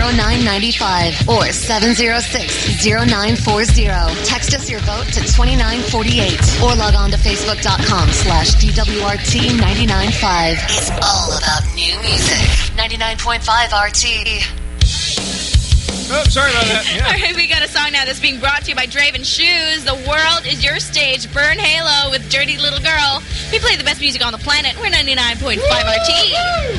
0995 or 706-0940. Text us your vote to 2948 or log on to facebook.com/DWRT995. It's all about new music. 99.5 RT. Oh, sorry about that. Yeah. All right, we got a song now that's being brought to you by Draven Shoes. The world is your stage. Burn Halo with Dirty Little Girl. We play the best music on the planet. We're 99.5 RT.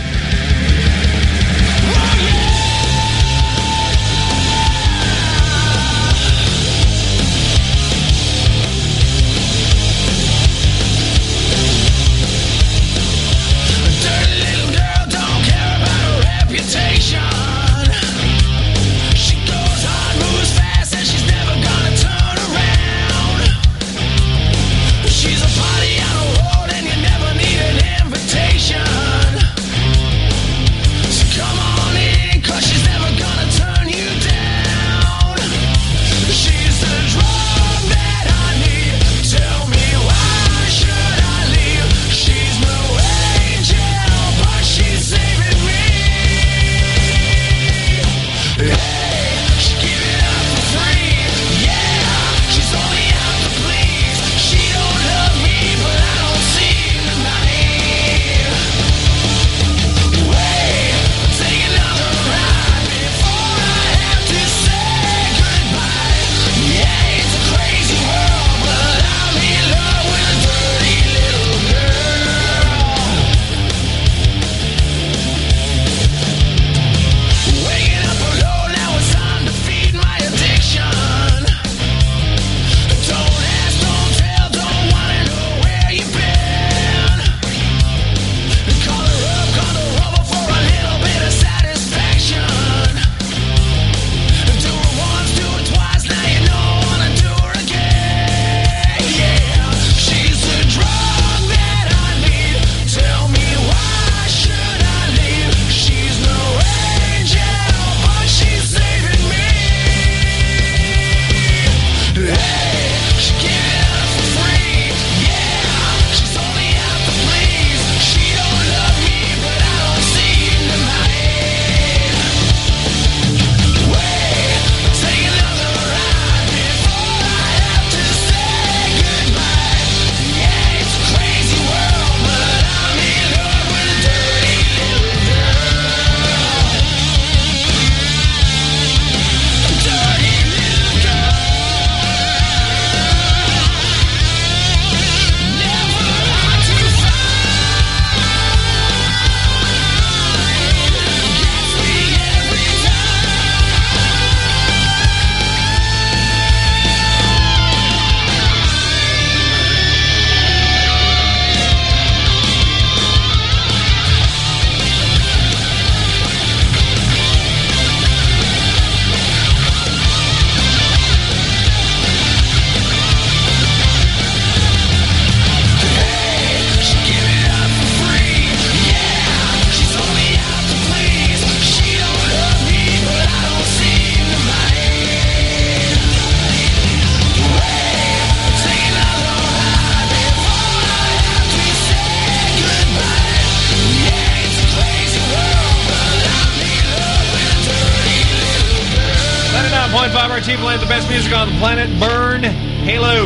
RT playing the best music on the planet. Burn Halo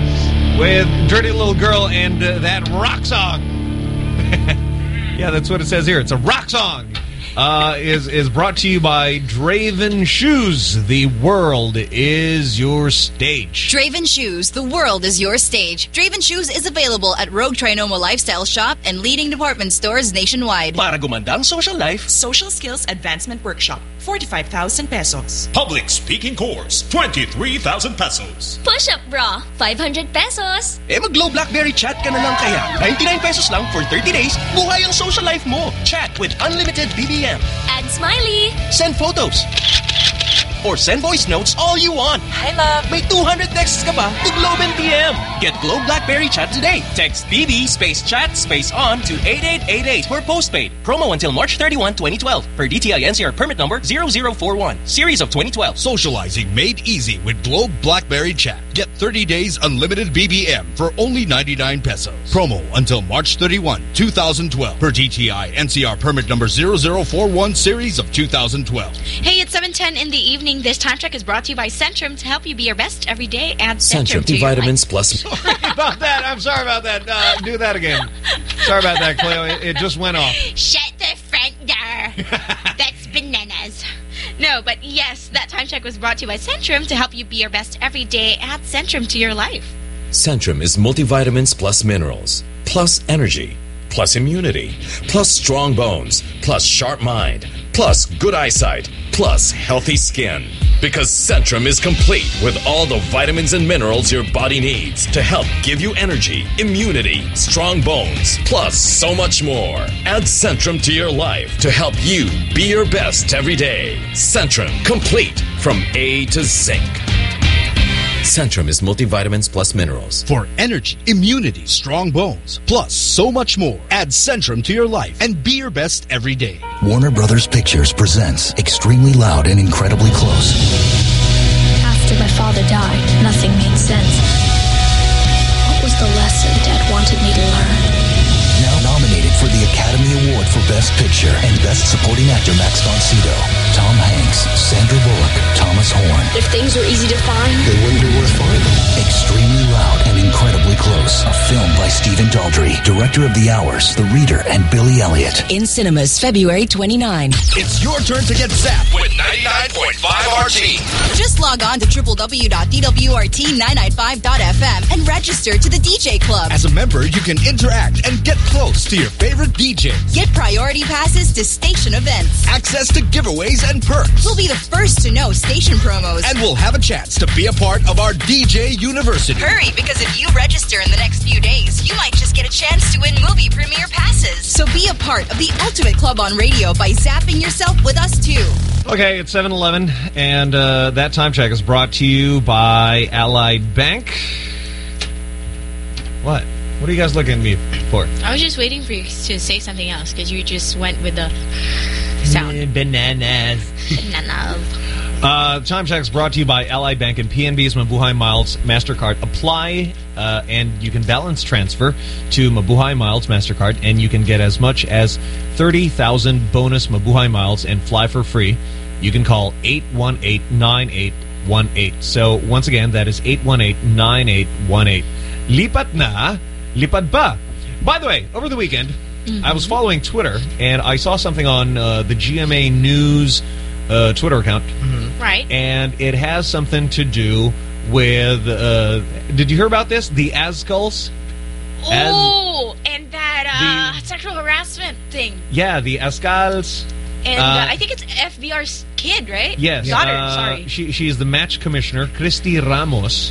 with Dirty Little Girl and that rock song. Yeah, that's what it says here. It's a rock song. Is brought to you by Draven Shoes. The world is your stage. Draven Shoes. The world is your stage. Draven Shoes is available at Rogue Trinoma Lifestyle Shop and leading department stores nationwide. Para gumandang social life. Social Skills Advancement Workshop, 45,000 pesos. Public Speaking Course, 23,000 pesos. Push-up bra, 500 pesos. Mag-Glow BlackBerry Chat ka na lang kaya. 99 pesos lang for 30 days. Buhay ang social life mo. Chat with unlimited BBM. Add smiley. Send photos. Or send voice notes all you want. Hi, love. May 200 texts ka pa to Globe and PM. Get Globe BlackBerry Chat today. Text BB space chat space on to 8888 for postpaid. Promo until March 31, 2012. Per DTI NCR permit number 0041. Series of 2012. Socializing made easy with Globe BlackBerry Chat. Get 30 days unlimited BBM for only 99 pesos. Promo until March 31, 2012. Per DTI NCR permit number 0041 series of 2012. Hey, it's 7:10 in the evening. This time check is brought to you by Centrum to help you be your best every day. Add Centrum to Vitamins Plus. Sorry about that. I'm sorry about that. Do that again. Sorry about that, Cleo. It just went off. Shut the front door. That's bananas. No, but yes, that time check was brought to you by Centrum to help you be your best every day. Add Centrum to your life. Centrum is multivitamins plus minerals, plus energy, plus immunity, plus strong bones, plus sharp mind, plus good eyesight, plus healthy skin. Because Centrum is complete with all the vitamins and minerals your body needs to help give you energy, immunity, strong bones, plus so much more. Add Centrum to your life to help you be your best every day. Centrum, complete from A to Zinc. Centrum is multivitamins plus minerals. For energy, immunity, strong bones, plus so much more. Add Centrum to your life and be your best every day. Warner Brothers Pictures presents Extremely Loud and Incredibly Close. After my father died, nothing made sense. What was the lesson Dad wanted me to learn? Now nominated for the Academy Award for Best Picture and Best Supporting Actor Max von Sydow, Tom Hanks, Sandra Bullock, Thomas Horn. If things were easy to find, they wouldn't be worth finding. Extremely Loud and Incredibly Close, a film by Stephen Daldry, director of The Hours, The Reader, and Billy Elliot. In cinemas, February 29. It's your turn to get zapped with 99.5 RT. Just log on to www.dwrt995.fm and register to the DJ Club. As a member, you can interact and get close to your favorite DJs. Get priority passes to station events. Access to giveaways and perks. We'll be the first to know station promos. And we'll have a chance to be a part of our DJ University. Hurry, because if you register in the next few days, you might just get a chance to win movie premiere passes. So be a part of the ultimate club on radio by zapping yourself with us too. Okay, it's 7:11, and that time check is brought to you by Allied Bank. What? What are you guys looking at me for? I was just waiting for you to say something else because you just went with the sound. Bananas. Bananas. Time check is brought to you by Allied Bank and PNB's Mabuhay Miles MasterCard. Apply and you can balance transfer to Mabuhay Miles MasterCard, and you can get as much as 30,000 bonus Mabuhay Miles and fly for free. You can call 818-9818. So once again, that is 818-9818. Lipat na, lipad pa. By the way, over the weekend, I was following Twitter, and I saw something on the GMA News Twitter account. Right. And it has something to do with, did you hear about this? The Azkulls? Oh, and that sexual harassment thing. Yeah, the Azkulls. And I think it's FBR's kid, right? Yes. Daughter, sorry. She's the match commissioner, Christy Ramos.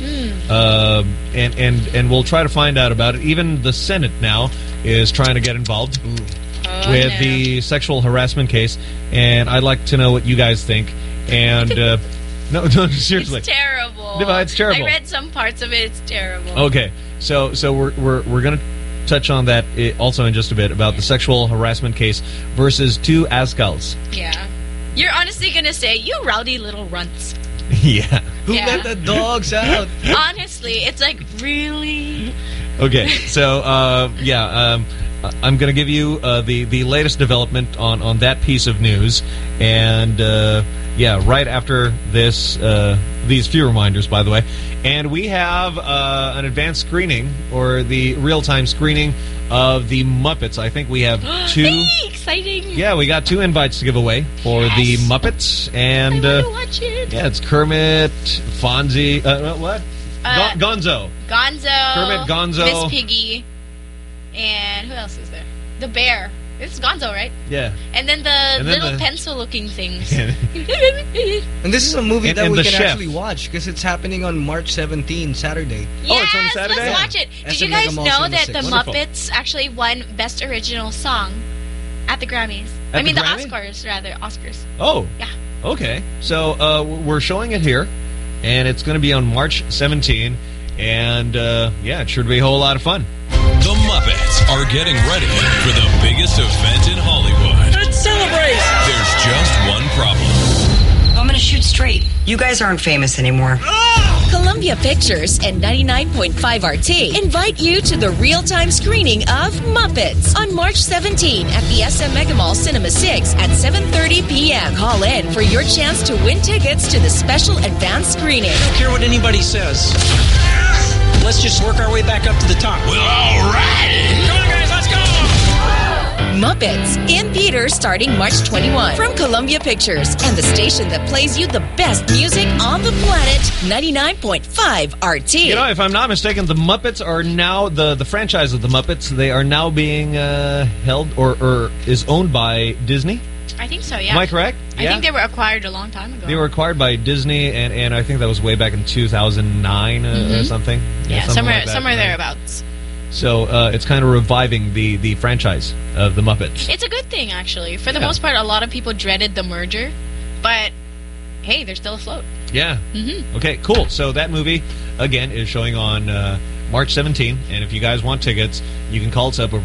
And we'll try to find out about it. Even the Senate now is trying to get involved with the sexual harassment case. And I'd like to know what you guys think. And no, seriously. It's terrible. No, it's terrible. I read some parts of it. It's terrible. Okay. So we're going to touch on that also in just a bit about the sexual harassment case versus two Azkulls. Yeah. You're honestly going to say, you rowdy little runts. Yeah. Who let the dogs out? Honestly, it's like, really? Okay. So, I'm going to give you the latest development on that piece of news. And, right after this, these few reminders, by the way. And we have an advanced screening, or the real-time screening of the Muppets. I think we have two. Hey, exciting. Yeah, we got 2 invites to give away for the Muppets. And, I want to watch it. Yeah, it's Kermit, Fonzie, what? Gonzo. Kermit, Gonzo. Miss Piggy. And who else is there? The bear. It's Gonzo, right? Yeah. And then the little pencil-looking things. And this is a movie that we can chef. actually watch because it's happening on March 17, Saturday. Yes, it's on Saturday? let's watch it. Did you guys know that the Muppets actually won Best Original Song at the Grammys? At the Grammy? Oscars, rather. Oscars. Oh. Yeah. Okay. So we're showing it here, and it's going to be on March 17. And, it should be a whole lot of fun. The Muppets are getting ready for the biggest event in Hollywood. Let's celebrate! There's just one problem. I'm gonna shoot straight. You guys aren't famous anymore. Columbia Pictures and 99.5 RT invite you to the real-time screening of Muppets on March 17 at the SM Mega Mall Cinema 6 at 7:30 p.m. Call in for your chance to win tickets to the special advanced screening. I don't care what anybody says. Let's just work our way back up to the top. Well, all right. Come on, guys, let's go! Muppets in theaters starting March 21 from Columbia Pictures and the station that plays you the best music on the planet, 99.5 RT. You know, if I'm not mistaken, the Muppets are now, the franchise of the Muppets, they are now being held or is owned by Disney. I think so, yeah. Am I correct? I think they were acquired a long time ago. They were acquired by Disney, and I think that was way back in 2009 or something. Yeah, something like that, somewhere thereabouts. So it's kind of reviving the franchise of the Muppets. It's a good thing, actually. For the most part, a lot of people dreaded the merger, but hey, they're still afloat. Yeah. Okay, cool. So that movie, again, is showing on March 17, and if you guys want tickets, you can call us up over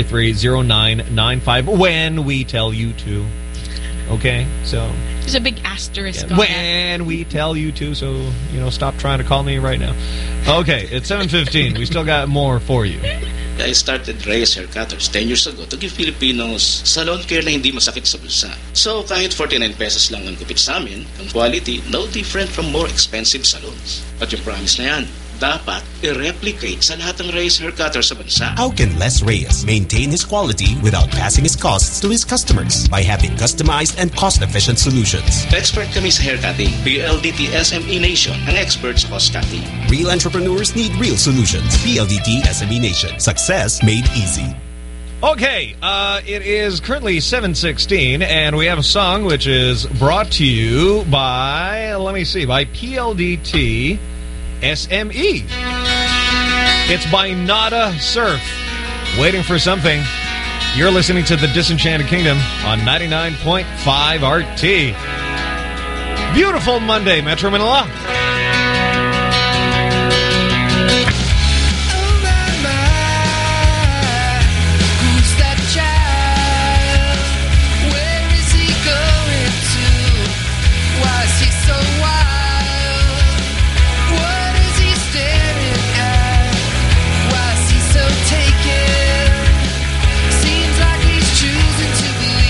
633-0995 when we tell you to. Okay, so... There's a big asterisk on when we tell you to, so, you know, stop trying to call me right now. Okay, it's 7:15. We still got more for you. I started Reyes Hair Cutters 10 years ago to give Filipinos salon care na hindi masakit sa bulsa. So, kahit 49 pesos lang ang kupit sa amin, ang quality no different from more expensive salons. At yung promise na yan, dapat i-replicate sa lahat ng Reyes Hair Cutters sa bansa. How can Les Reyes maintain his quality without passing his costs to his customers? By having customized and cost-efficient solutions. Expert kami sa hair cutting. PLDT SME Nation, ang expert sa cost cutting. Real entrepreneurs need real solutions. PLDT SME Nation. Success made easy. Okay, it is currently 7:16, and we have a song which is brought to you by, by PLDT SME. It's by Nada Surf. Waiting for something. You're listening to The Disenchanted Kingdom on 99.5 RT. Beautiful Monday, Metro Manila.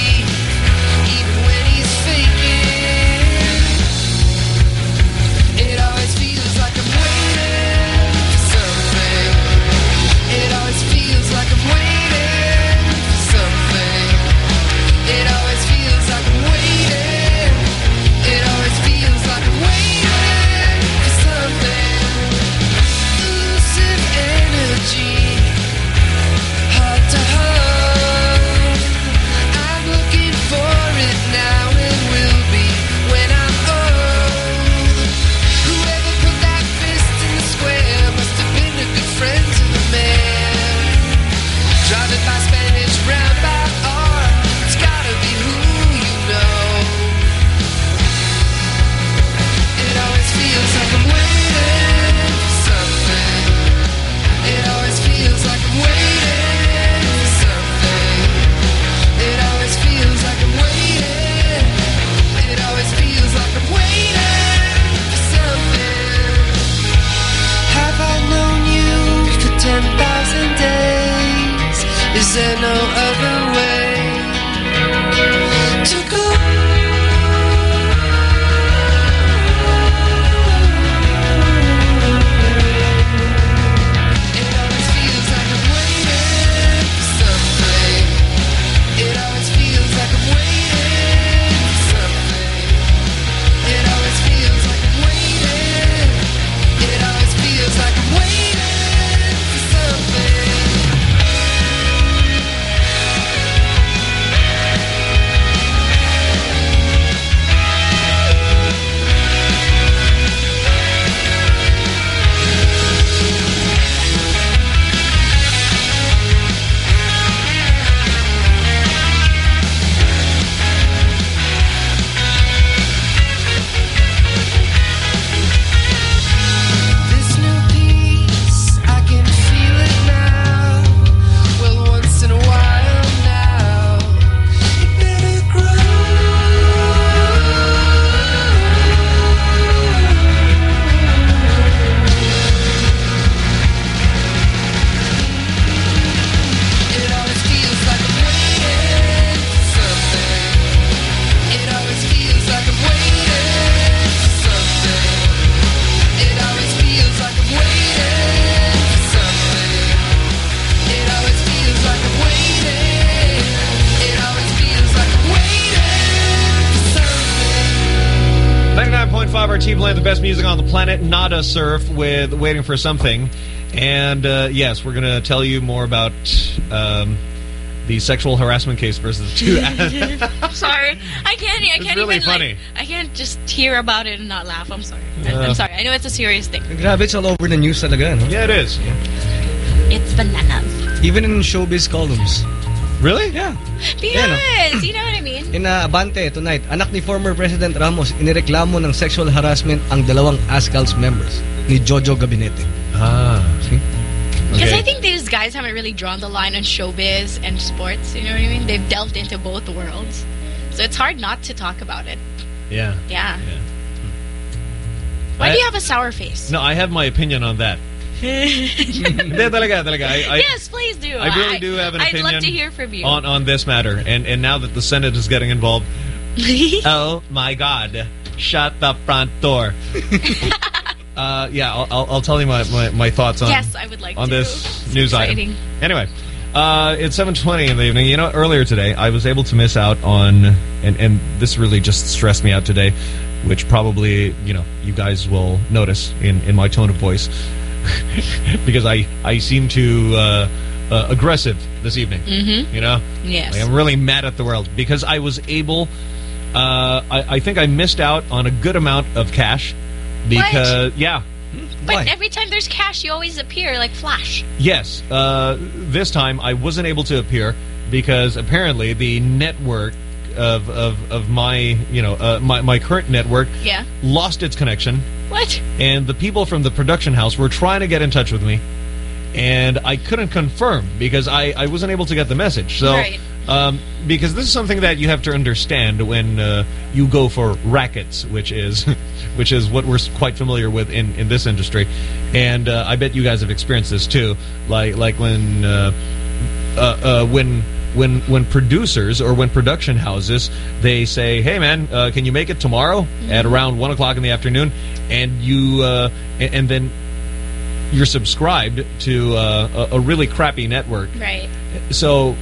It 99.5 RT playing the best music on the planet. Nada Surf with Waiting for Something. And, yes, we're going to tell you more about the sexual harassment case versus the two. Sorry. I can't really even, funny. I can't just hear about it and not laugh. I'm sorry. I'm sorry. I know it's a serious thing. Grabe, it's all over the news talaga, no? Yeah, it is. It's bananas. Even in showbiz columns. Really? Yeah. Because, you know what I mean? In Abante tonight, anak ni former President Ramos, inireklamo ng sexual harassment ang dalawang ASCALS members ni Jojo Gabinete. See? Because I think these guys haven't really drawn the line on showbiz and sports, you know what I mean? They've delved into both worlds. So it's hard not to talk about it. Yeah. Yeah. Why do you have a sour face? No, I have my opinion on that. Yes, please do. I really do have an opinion. I'd love to hear from you. On this matter. And now that the Senate is getting involved, oh my God, shut the front door. Yeah, I'll tell you my thoughts on, yes, I would like on to. this news Exciting. item. Anyway, it's 7:20 in the evening. You know, earlier today, I was able to miss out on, and this really just stressed me out today, which probably, you know, you guys will notice in my tone of voice. Because I seem too aggressive this evening. You know? Yes. Like, I'm really mad at the world because I was able, I think I missed out on a good amount of cash because, yeah. But Why? every time there's cash, you always appear like Flash. Yes. This time I wasn't able to appear because apparently the network of my, you know, my current network lost its connection. What? And the people from the production house were trying to get in touch with me, and I couldn't confirm because I wasn't able to get the message. So, right. Because this is something that you have to understand when you go for rackets, which is what we're quite familiar with in this industry, and I bet you guys have experienced this too. Like when producers or when production houses, they say, hey man, can you make it tomorrow at around 1 o'clock in the afternoon, and you and then you're subscribed to a really crappy network, right? So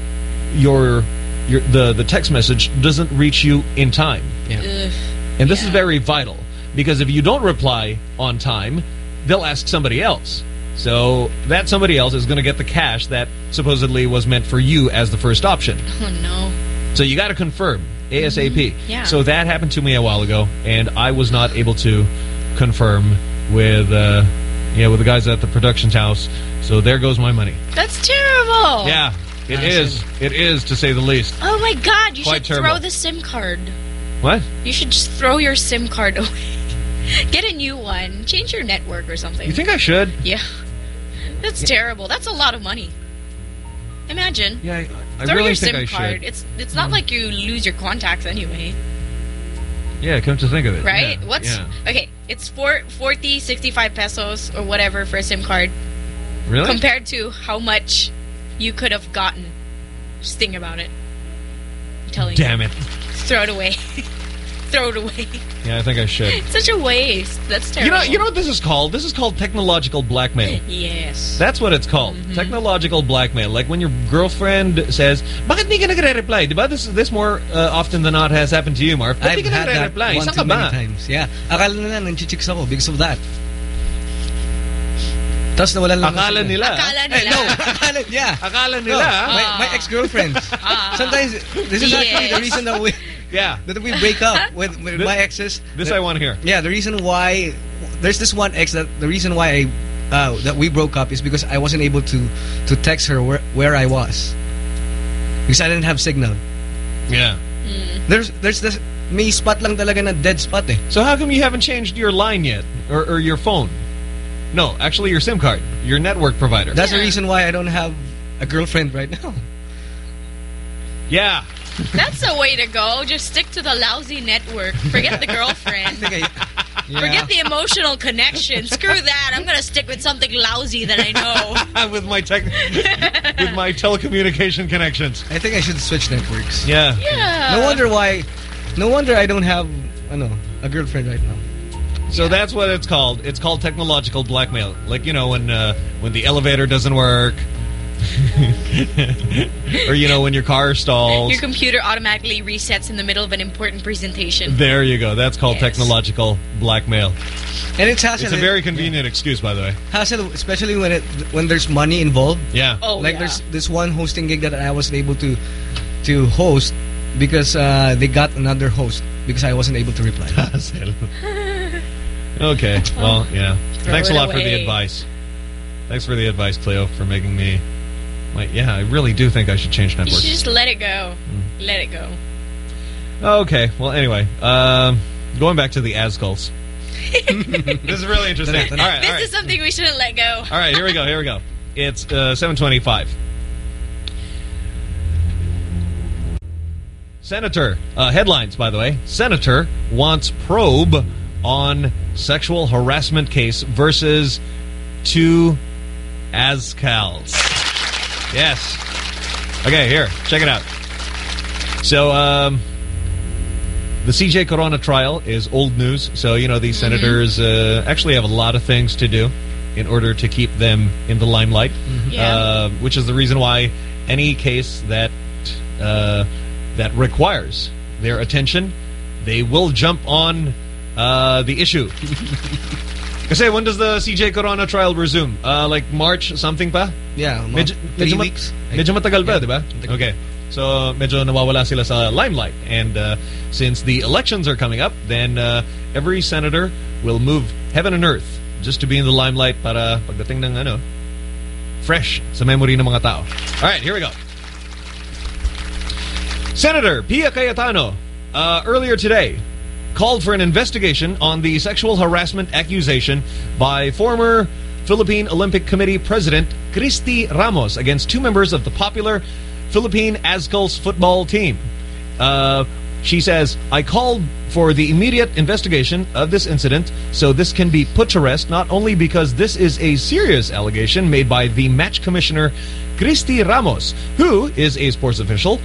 the text message doesn't reach you in time. And this is very vital, because if you don't reply on time, they'll ask somebody else. So that somebody else is going to get the cash that supposedly was meant for you as the first option. Oh, no. So you got to confirm ASAP. Yeah. So that happened to me a while ago, and I was not able to confirm with the guys at the production house. So there goes my money. That's terrible. Yeah, it is. It is, to say the least. Oh, my God. You Quite should terrible. throw the SIM card. What? You should just throw your SIM card away. Get a new one. Change your network or something. You think I should? Yeah. That's terrible. That's a lot of money. Imagine. Yeah, I throw really your think SIM I card. should. It's not like you lose your contacts anyway. Yeah, come to think of it. Right? Yeah. What's Yeah. okay, it's 40, 65 pesos or whatever for a SIM card. Really? Compared to how much you could have gotten. Just think about it. I'm telling you. Damn it. Throw it away. Throw it away. Yeah, I think I should. It's such a waste. That's terrible. You know what this is called? This is called technological blackmail. Yes. That's what it's called. Technological blackmail. Like when your girlfriend says, "Bakit di ka nagre-reply?" Diba? This more often than not has happened to you, Marv. I've Bakit di ka had that nagre-reply? one Saan too ka ba? many times. Yeah. Akala nila nanchichicks ako because of that. Tapos nawalan lang. Akala nila. Akala nila. No, akala, yeah. Akala nila. No, my ex-girlfriends. Sometimes this is actually the reason that we we break up with my exes. This I want to hear. Yeah, the reason why there's this one ex that the reason why that we broke up is because I wasn't able to text her where I was because I didn't have signal. Yeah. There's this may spot lang talaga na dead spot eh. So how come you haven't changed your line yet or your phone? No, actually your SIM card, your network provider. That's the reason why I don't have a girlfriend right now. Yeah. That's the way to go. Just stick to the lousy network. Forget the girlfriend. Forget the emotional connection. Screw that. I'm going to stick with something lousy that I know. with my telecommunication connections. I think I should switch networks. Yeah. Yeah. No wonder I don't have a girlfriend right now. So that's what it's called. It's called technological blackmail. Like, you know, when the elevator doesn't work. Or, you know, when your car stalls. Your computer automatically resets in the middle of an important presentation. There you go. That's called technological blackmail. And it's hassle. It's a very convenient excuse, by the way. Hassle, especially when there's money involved. Yeah. There's this one hosting gig that I wasn't able to host because they got another host because I wasn't able to reply. Okay. Well, yeah. Thanks a lot for the advice. Thanks for the advice, Cleo, for making me... yeah, I really do think I should change networks. You should just let it go. Let it go. Okay. Well, anyway. Going back to the Azkults. This is really interesting. All right. This is something we shouldn't let go. All right, here we go. It's 7:25. Senator, headlines, by the way. Senator wants probe on sexual harassment case versus 2 Azkals. Yes. Okay, here, check it out. So, the CJ Corona trial is old news. So, you know, these senators actually have a lot of things to do in order to keep them in the limelight. Which is the reason why any case that that requires their attention, they will jump on the issue. Kasi when does the CJ Corona trial resume? Like March something pa? Yeah, 3 weeks. Medyo matagal pa, di ba? Okay. So, medyo nawawala sila sa limelight. And since the elections are coming up, then every senator will move heaven and earth just to be in the limelight para pagdating ng fresh sa memory ng mga tao. All right, here we go. Senator Pia Cayetano earlier today called for an investigation on the sexual harassment accusation by former Philippine Olympic Committee President Cristi Ramos against 2 members of the popular Philippine Azkults football team. She says, I called for the immediate investigation of this incident so this can be put to rest, not only because this is a serious allegation made by the match commissioner Cristi Ramos, who is a sports official,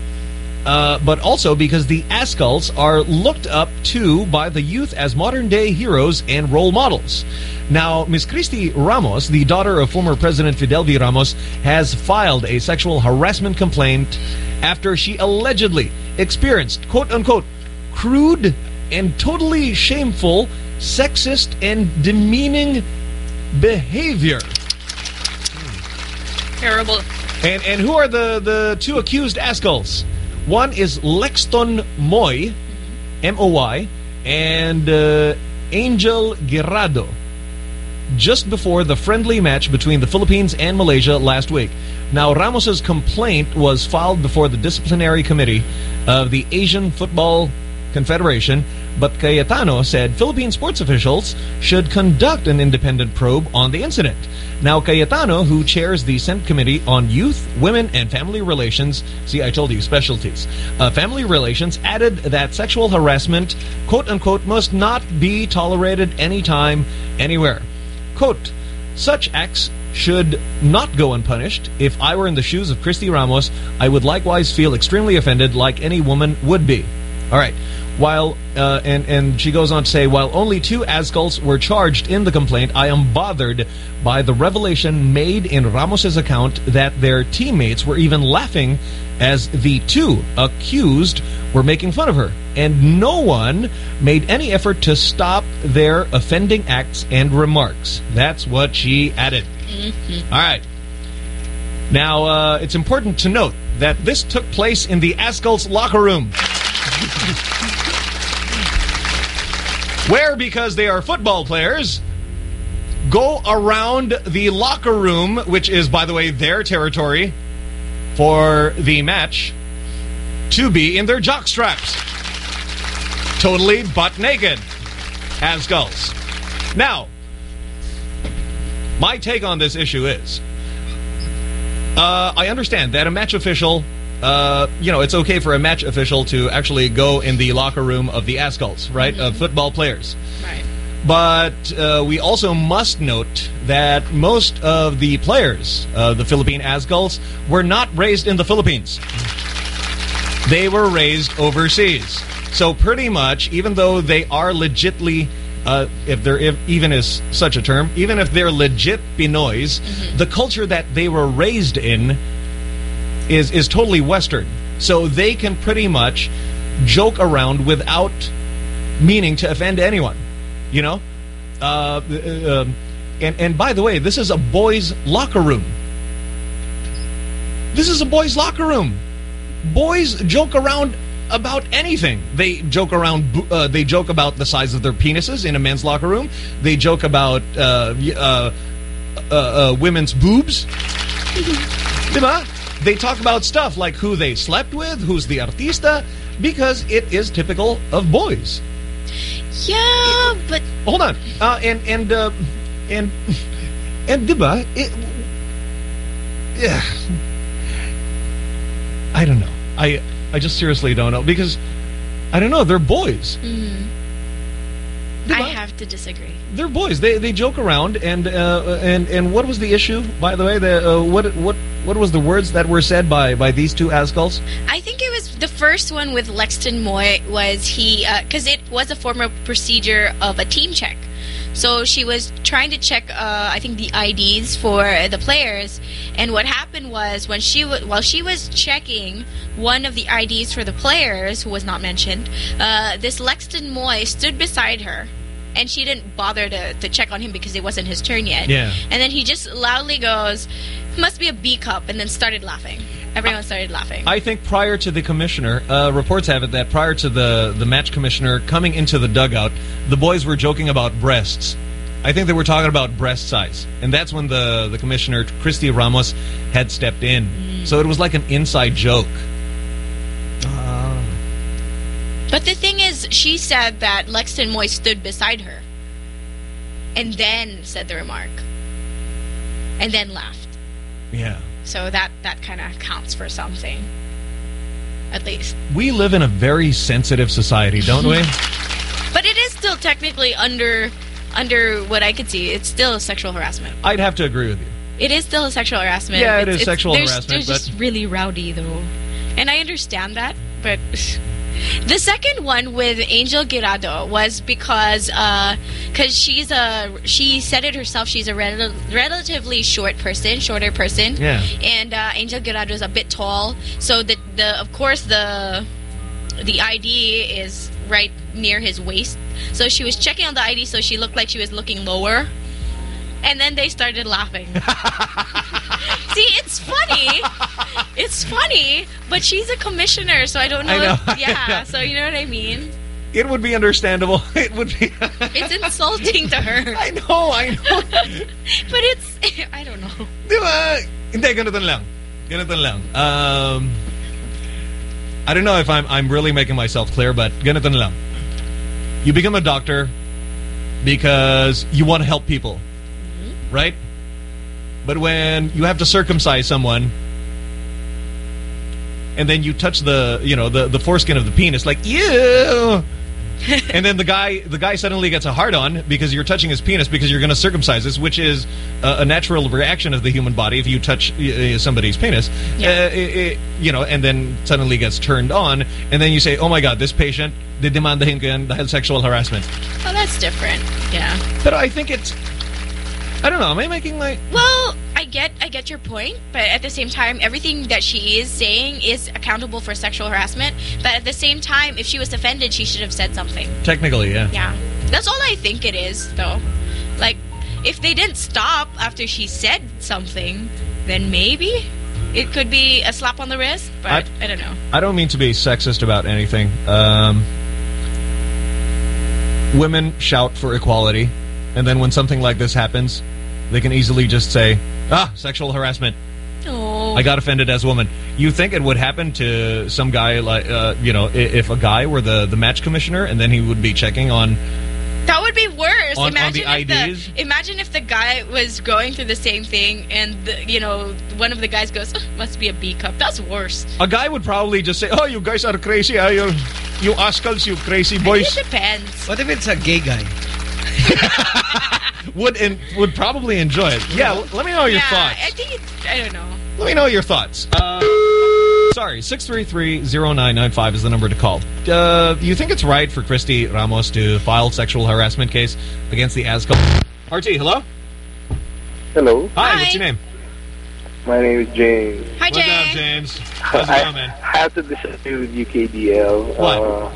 but also because the Azkults are looked up to by the youth as modern-day heroes and role models. Now, Ms. Cristi Ramos, the daughter of former President Fidel V. Ramos, has filed a sexual harassment complaint after she allegedly experienced, quote-unquote, crude and totally shameful, sexist and demeaning behavior. Terrible. And who are the 2 accused Azkults? One is Lexton Moy, M-O-Y, and Angel Guerrado, just before the friendly match between the Philippines and Malaysia last week. Now, Ramos's complaint was filed before the disciplinary committee of the Asian Football Confederation, but Cayetano said Philippine sports officials should conduct an independent probe on the incident. Now, Cayetano, who chairs the Senate Committee on Youth, Women, and Family Relations, see, I told you, specialties, Family Relations, added that sexual harassment, quote-unquote, must not be tolerated anytime, anywhere. Quote, such acts should not go unpunished. If I were in the shoes of Cristi Ramos, I would likewise feel extremely offended like any woman would be. All right. While and she goes on to say, while only 2 Azkults were charged in the complaint, I am bothered by the revelation made in Ramos's account that their teammates were even laughing as the 2 accused were making fun of her, and no one made any effort to stop their offending acts and remarks. That's what she added. All right. Now, it's important to note that this took place in the Azkults locker room. Where, because they are football players, go around the locker room, which is, by the way, their territory for the match, to be in their jock straps. Totally butt naked. Azkults. Now, my take on this issue is, I understand that a match official, it's okay for a match official to actually go in the locker room of the Azkults, right, of football players. Right. But we also must note that most of the players of the Philippine Azkults were not raised in the Philippines. They were raised overseas. So pretty much, even though they are legitly, if there even is such a term, even if they're legit Pinoys, the culture that they were raised in is totally Western. So they can pretty much joke around without meaning to offend anyone. You know? And by the way, this is a boys' locker room. This is a boys' locker room. Boys joke around about anything. They joke around. They joke about the size of their penises in a men's locker room. They joke about women's boobs. Diba? They talk about stuff like who they slept with, who's the artista, because it is typical of boys. Yeah, but hold on. And diba? Yeah. I don't know. I just seriously don't know because I don't know. They're boys. I have to disagree. They're boys. They joke around and what was the issue? By the way, what was the words that were said by these two Askulls? I think it was the first one with Lexton Moy was he because it was a former procedure of a team check. So she was trying to check, I think, the IDs for the players. And what happened was while she was checking one of the IDs for the players, who was not mentioned, this Lexton Moy stood beside her. And she didn't bother to check on him because it wasn't his turn yet. Yeah. And then he just loudly goes, "Must be a B cup," and then started laughing. Everyone started laughing. I think prior to the commissioner, reports have it that prior to the match commissioner coming into the dugout, the boys were joking about breasts. I think they were talking about breast size. And that's when the commissioner, Christy Ramos, had stepped in. So it was like an inside joke. But the thing is, she said that Lexton Moy stood beside her. And then said the remark. And then laughed. Yeah. So that kind of counts for something. At least. We live in a very sensitive society, don't we? But it is still technically under what I could see. It's still sexual harassment. I'd have to agree with you. It is still a sexual harassment. Yeah, it is sexual harassment. They're just really rowdy, though. And I understand that, but... The second one with Angel Guirado was because she said it herself. She's a relatively shorter person. Yeah. And Angel Guirado is a bit tall, so of course the ID is right near his waist. So she was checking on the ID, so she looked like she was looking lower. And then they started laughing. See, it's funny. It's funny, but she's a commissioner, so I don't know. I know. Yeah, so you know what I mean? It would be understandable. It would be... It's insulting to her. I know. But it's... I don't know. Diba? Hindi, ganito lang. I don't know if I'm really making myself clear, but ganito lang. You become a doctor because you want to help people. Right? But when you have to circumcise someone and then you touch the foreskin of the penis, like, ew! And then the guy suddenly gets a hard-on because you're touching his penis because you're going to circumcise this, which is a natural reaction of the human body if you touch somebody's penis. Yeah. And then suddenly gets turned on, and then you say, oh my God, this patient, didemandahin ko yan dahil sexual harassment. Oh, that's different. Yeah. But I think it's... I don't know. Am I making my... Well, I get your point, but at the same time, everything that she is saying is accountable for sexual harassment. But at the same time, if she was offended, she should have said something. Technically, yeah. Yeah. That's all I think it is, though. Like, if they didn't stop after she said something, then maybe it could be a slap on the wrist, but I don't know. I don't mean to be sexist about anything. Women shout for equality. And then when something like this happens, they can easily just say, sexual harassment. Oh. I got offended as a woman. You think it would happen to some guy, like, if a guy were the match commissioner and then he would be checking on... That would be worse. On the IDs? Imagine if the guy was going through the same thing and, one of the guys goes, must be a B cup. That's worse. A guy would probably just say, oh, you guys are crazy. You Askulls, you crazy boys. It depends. What if it's a gay guy? would probably enjoy it. Yeah, let me know your thoughts. I think I don't know. Let me know your thoughts. Sorry, 633-0995 is the number to call. You think it's right for Christy Ramos to file sexual harassment case against the Askull? RT, hello? Hello. Hi, what's your name? My name is James. Hi, James. What's up, James? How's it going, man? I have to disagree with you, KDL. What?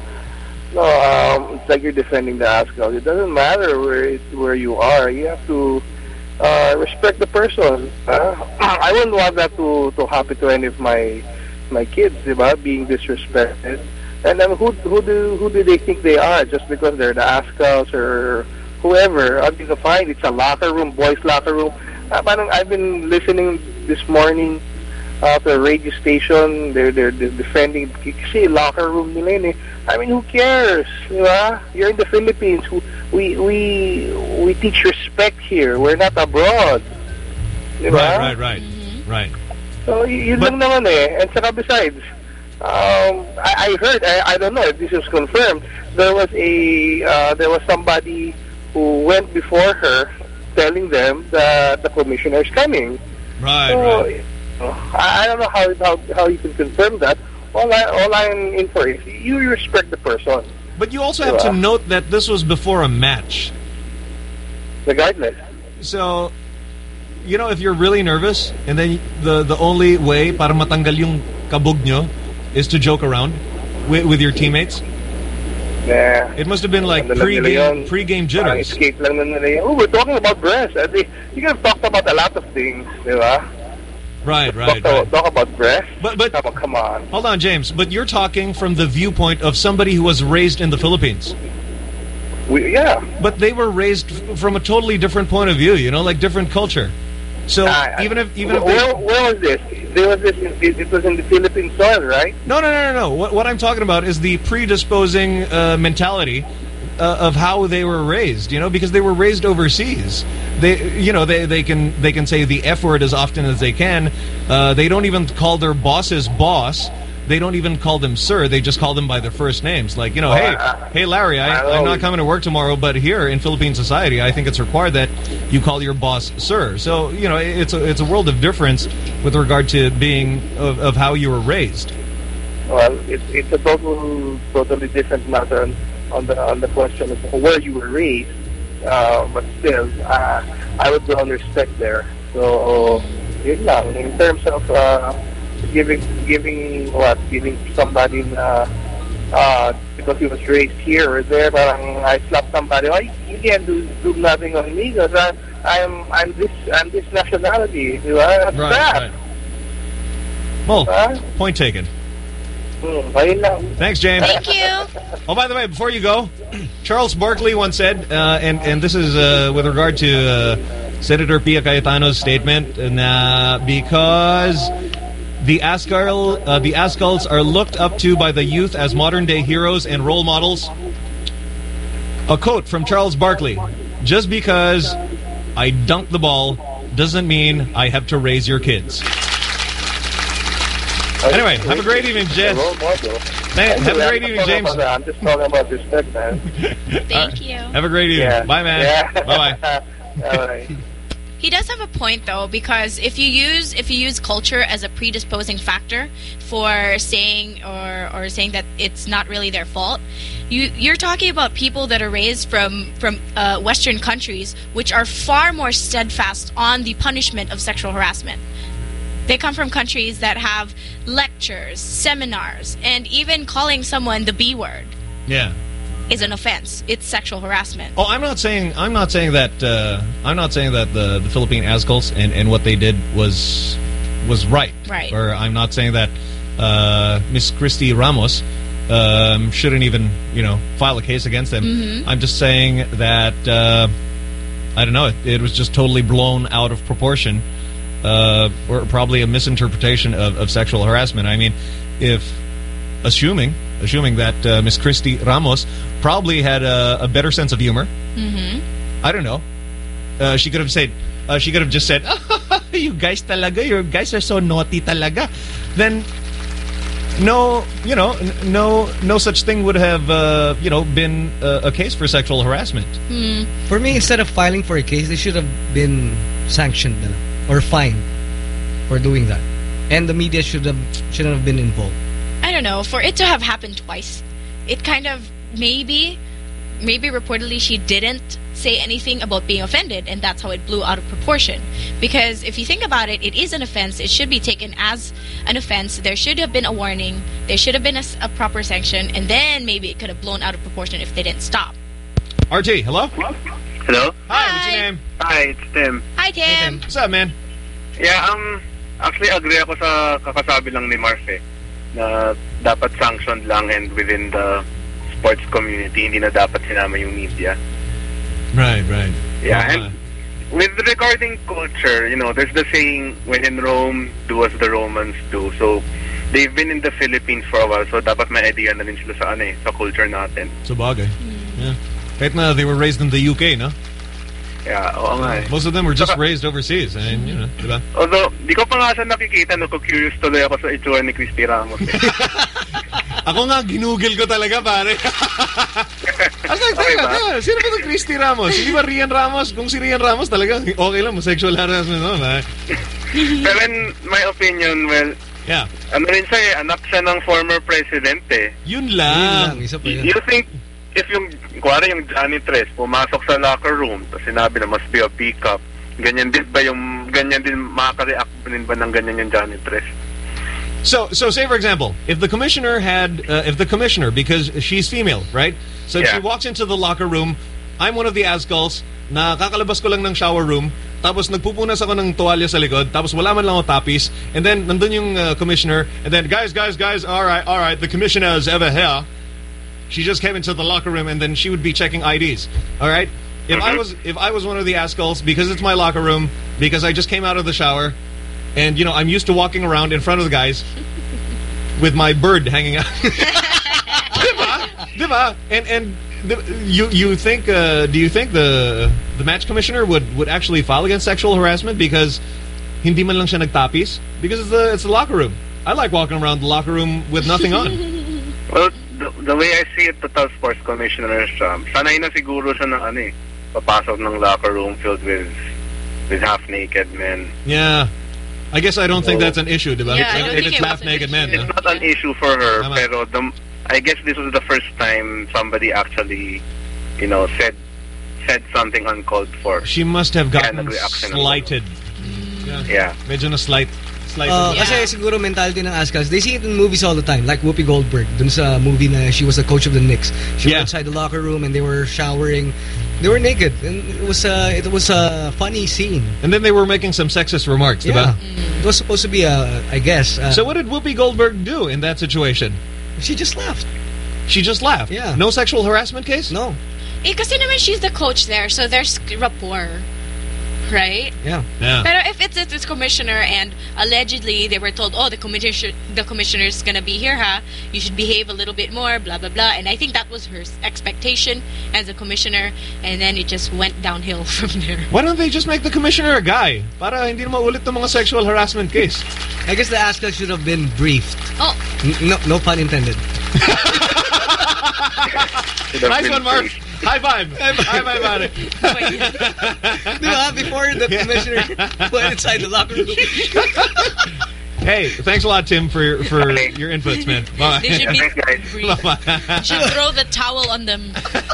It's like you're defending the ASCAL. It doesn't matter where you are. You have to respect the person. I wouldn't want that to happen to any of my kids, diba? Being disrespected. And then who do they think they are? Just because they're the ASCALs or whoever. I mean, fine, it's a locker room, boys' locker room. I've been listening this morning to a radio station. They're defending kasi locker room nila yun eh. I mean, who cares? Diba? You're in the Philippines. We teach respect here. We're not abroad. Diba? Right. So yun lang naman eh. And saka besides, I heard, I don't know if this is confirmed, there was somebody who went before her telling them that the commissioner is coming. Right. I don't know how you can confirm that. All I'm in for is you respect the person. But you also have to note that this was before a match. Regardless. So, you know, if you're really nervous, and then the only way para matanggal yung kabog nyo is to joke around with your teammates. Yeah. It must have been like pre-game jitters. Escape lang na nila yun. Oh, we're talking about breasts. You could have talked about a lot of things, diba? Right. Talk about breasts. But come on. Hold on, James. But you're talking from the viewpoint of somebody who was raised in the Philippines. Yeah. But they were raised from a totally different point of view, you know, like different culture. So even if where was this? It was in the Philippine soil, right? No. What I'm talking about is the predisposing mentality of how they were raised. You know, because they were raised overseas. They can say the F word as often as they can. They don't even call their bosses boss. They don't even call them sir. They just call them by their first names. Like, you know, hey, Larry, I'm not coming to work tomorrow, but here in Philippine society, I think it's required that you call your boss sir. So, you know, it's a world of difference with regard to being of how you were raised. Well, it's a totally different matter on the question of where you were raised. But still, I would go on respect there. So, yun lang. In terms of giving somebody because he was raised here or there, parang I slap somebody. Oh, you can't do nothing on me because I'm this nationality. That's right. Well, point taken. Thanks, James. Thank you. Oh, by the way, before you go, Charles Barkley once said, and this is with regard to Senator Pia Cayetano's statement, because the ASCALs are looked up to by the youth as modern-day heroes and role models. A quote from Charles Barkley: "Just because I dunk the ball doesn't mean I have to raise your kids." Anyway, have a great evening, Jess. Have a great evening, James. I'm just talking about respect, man. Thank you. Have a great evening. Yeah. Bye, man. Yeah. Bye-bye. Bye. He does have a point, though, because if you use culture as a predisposing factor for saying or saying that it's not really their fault, you're talking about people that are raised from Western countries, which are far more steadfast on the punishment of sexual harassment. They come from countries that have lectures, seminars, and even calling someone the B word. Yeah. Is an offense. It's sexual harassment. Oh, I'm not saying that the Philippine ASCALs and what they did was right. Right. Or I'm not saying that Miss Christy Ramos shouldn't even, you know, file a case against them. Mm-hmm. I'm just saying that I don't know, it was just totally blown out of proportion, or probably a misinterpretation of sexual harassment. I mean, assuming that Miss Christy Ramos probably had a better sense of humor. Mm-hmm. I don't know. She could have just said, oh, you guys are so naughty talaga. Then no such thing would have been a case for sexual harassment. For me, instead of filing for a case, they should have been sanctioned or fined for doing that, and the media shouldn't have been involved. I don't know. For it to have happened twice, it kind of maybe reportedly she didn't say anything about being offended, and that's how it blew out of proportion. Because if you think about it, it is an offense. It should be taken as an offense. There should have been a warning. There should have been a proper sanction, and then maybe it could have blown out of proportion if they didn't stop. RT, hello? Hello? Hi, what's your name? Hi, it's Tim. Hi, Tim. What's up, man? Yeah, actually agree ako sa kakasabi lang ni Marf na dapat sanctioned lang and within the sports community, hindi na dapat sinama yung media. Right. Yeah, and with regarding culture, you know, there's the saying, when in Rome, do as the Romans do. So, they've been in the Philippines for a while, so dapat may idea na rin sila sa culture natin. Sabagay. Yeah. Kahit na they were raised in the UK, no? Yeah, oo nga eh. Most of them were just raised overseas. I mean, you know, diba? Although, di ko pa nga siya nakikita, curious tuloy ako sa itsura ni Christy Ramos. Ako nga, ginugil ko talaga, pare. I was like, teka, sino ba itong Christy Ramos? Hindi ba Rian Ramos? Kung si Rian Ramos talaga, okay lang, sexual harassment naman, ha? Pero in my opinion, well, yeah. Ano rin siya eh, anak siya ng former president eh. Yun lang. Isa pa yun. You think, if yung janitress pumasok sa locker room, tapos sinabi na must be a pickup, ganyan din makaka-react din ba ng ganyan yung janitress? So say for example, if the commissioner because she's female, right? So if she walks into the locker room, I'm one of the Azkulls, na kakalabas ko lang ng shower room, tapos nagpupunas ako ng tuwalya sa likod, tapos wala man lang ako tapis, and then nandun yung commissioner, and then guys, all right, the commissioner is ever here. She just came into the locker room, and then she would be checking IDs. All right. If I was one of the Azkulls, because it's my locker room, because I just came out of the shower, and you know I'm used to walking around in front of the guys with my bird hanging out. Diba? And you think? Do you think the match commissioner would actually file against sexual harassment because hindi man lang siya nagtapis? Because it's the locker room. I like walking around the locker room with nothing on. Well, the way I see it, total sports commissioner siya, sanay na siguro siya ng papasok ng locker room filled with half-naked men. Yeah. I guess I don't think that's an issue, diba? Yeah, if it's half-naked men. It's not an issue for her, pero I guess this was the first time somebody actually, you know, said something uncalled for. She must have gotten slighted. Yeah. Medyo na slight. Kasi siguro mentality ng Azkals, they see it in movies all the time. Like Whoopi Goldberg, dun sa movie na she was the coach of the Knicks. She was inside the locker room and they were showering. They were naked, and it was a funny scene. And then they were making some sexist remarks, diba? It was supposed to be I guess. So what did Whoopi Goldberg do in that situation? She just left. She just left? Yeah. No sexual harassment case? No. Kasi naman she's the coach there, so there's rapport. Right? Yeah. But if it's commissioner and allegedly they were told, oh, the commissioner is gonna be here, you should behave a little bit more, blah blah blah, and I think that was her expectation as a commissioner, and then it just went downhill from there. Why don't they just make the commissioner a guy? Para hindi na maulit ng mga sexual harassment case. I guess the Azkals should have been briefed. Oh. No pun intended. Nice one, Mark. High five. High five about it. Before the commissioner went inside the locker room. Hey, thanks a lot, Tim, for your inputs, man. Bye. They should be briefed. Bye. Should throw the towel on them.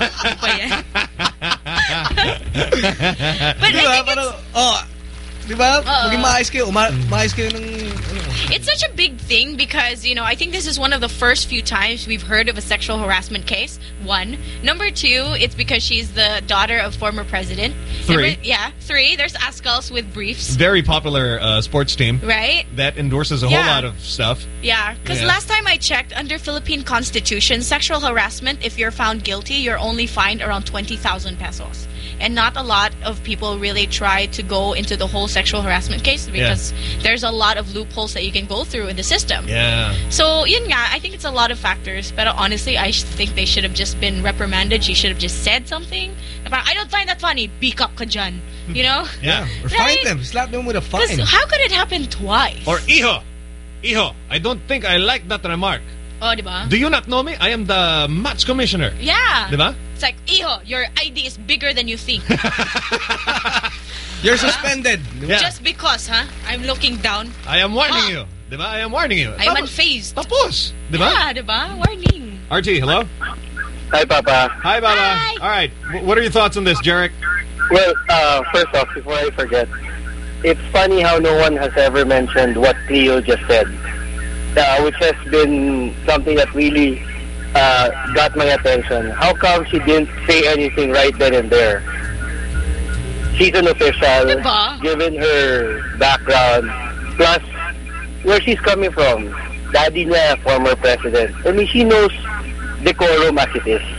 But I think diba? Maging maayos kayo. Maayos kayo ng... It's such a big thing because, you know, I think this is one of the first few times we've heard of a sexual harassment case. One. Number two, it's because she's the daughter of former president. Three. Three. There's Azkals with briefs. Very popular sports team. Right. That endorses a whole lot of stuff. Yeah. Because last time I checked, under Philippine Constitution, sexual harassment, if you're found guilty, you're only fined around 20,000 pesos. And not a lot of people really try to go into the whole sexual harassment case because there's a lot of loopholes that you can go through in the system. Yeah. So, yun nga, I think it's a lot of factors. But honestly, I think they should have just been reprimanded. She should have just said something. I don't find that funny. Beak up ka dyan. You know? Yeah. Or fine them. Slap them with a fine. How could it happen twice? Or, Iho, I don't think I like that remark. Oh, diba? Do you not know me? I am the match commissioner. Yeah. Diba? It's like, Iho, your ID is bigger than you think. You're suspended. Just because, I'm looking down. I am warning you. Diba? I am warning you. I am unfazed. Tapos. Diba? Yeah, diba? Warning. RT, hello? Hi, Papa. Hi, Baba. Hi. All right. What are your thoughts on this, Jarek? Well, first off, before I forget, it's funny how no one has ever mentioned what Cleo just said, which has been something that really got my attention. How come she didn't say anything right then and there? She's an official, given her background, plus where she's coming from. Daddy niya, former president. I mean, she knows decorum as it is.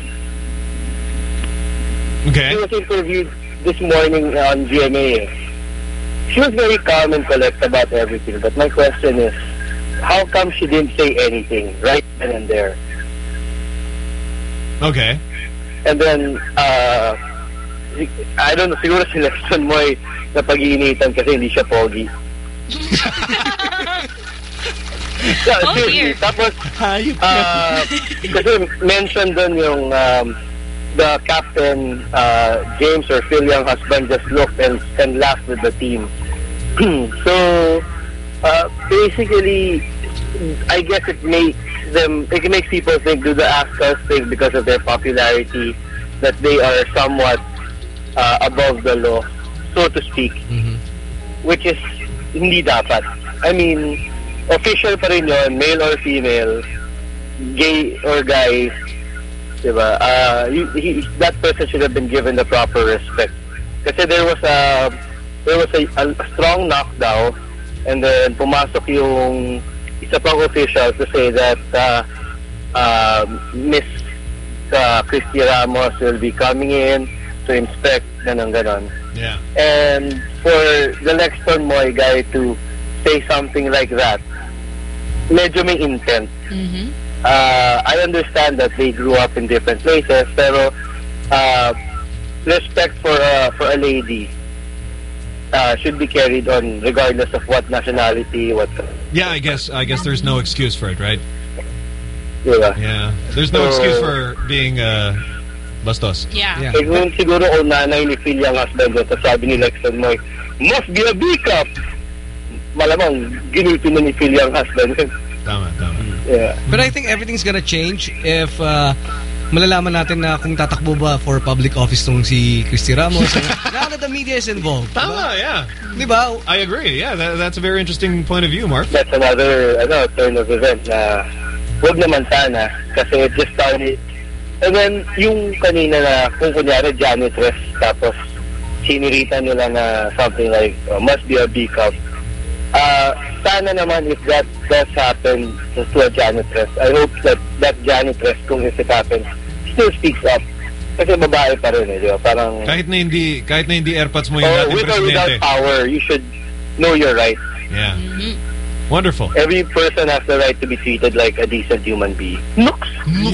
Okay. She was interviewed this morning on GMA. She was very calm and collect about everything. But my question is, how come she didn't say anything right then and there? Okay. And then, I don't know, siguro si Lexton Moy na pag-iinitan kasi hindi siya pogi. Seriously. Tapos, kasi mentioned dun yung the captain, James or Phil Young husband just looked and laughed with the team. So, basically, I guess it makes people think, do the Ascals think because of their popularity that they are somewhat above the law, so to speak, which is hindi dapat. I mean, official pa rin yun, male or female, gay or guy, diba? That person should have been given the proper respect. Kasi there was a strong knockdown, and then pumasok yung isa pang official to say that Miss Christy Ramos will be coming in to inspect, ganon. Yeah. And for the Lexton Moy guy to say something like that, medyo may intent. I understand that they grew up in different places, pero respect for a lady should be carried on regardless of what nationality, what. Yeah, I guess there's no excuse for it, right? Yeah. There's no excuse for being bastos. Yeah. Kung siguro kung nanay ni Phil Young husband ito, sabi ni Lexton Moy, must be a B-cup. Malamang ginulpi na ni Phil Young husband. Tama. Yeah. But I think everything's gonna change if malalaman natin na kung tatakbo ba for public office tong si Christy Ramos. Now that the media is involved. Tama, yeah. Diba? I agree. Yeah, that's a very interesting point of view, Mark. That's another turn of event na wag naman sana kasi it just started. And then yung kanina na kung kunyari janitress tapos sinirita nila na something like must be a B-cup. Sana naman if that does happen to a janitress, I hope that janitress, kung if it happens, still speaks up. Kasi babae pa rin di ba? Parang kahit na hindi airpods mo yung dating with presidente. or without power, you should know your rights. Yeah. Wonderful. Every person has the right to be treated like a decent human being. Nooks!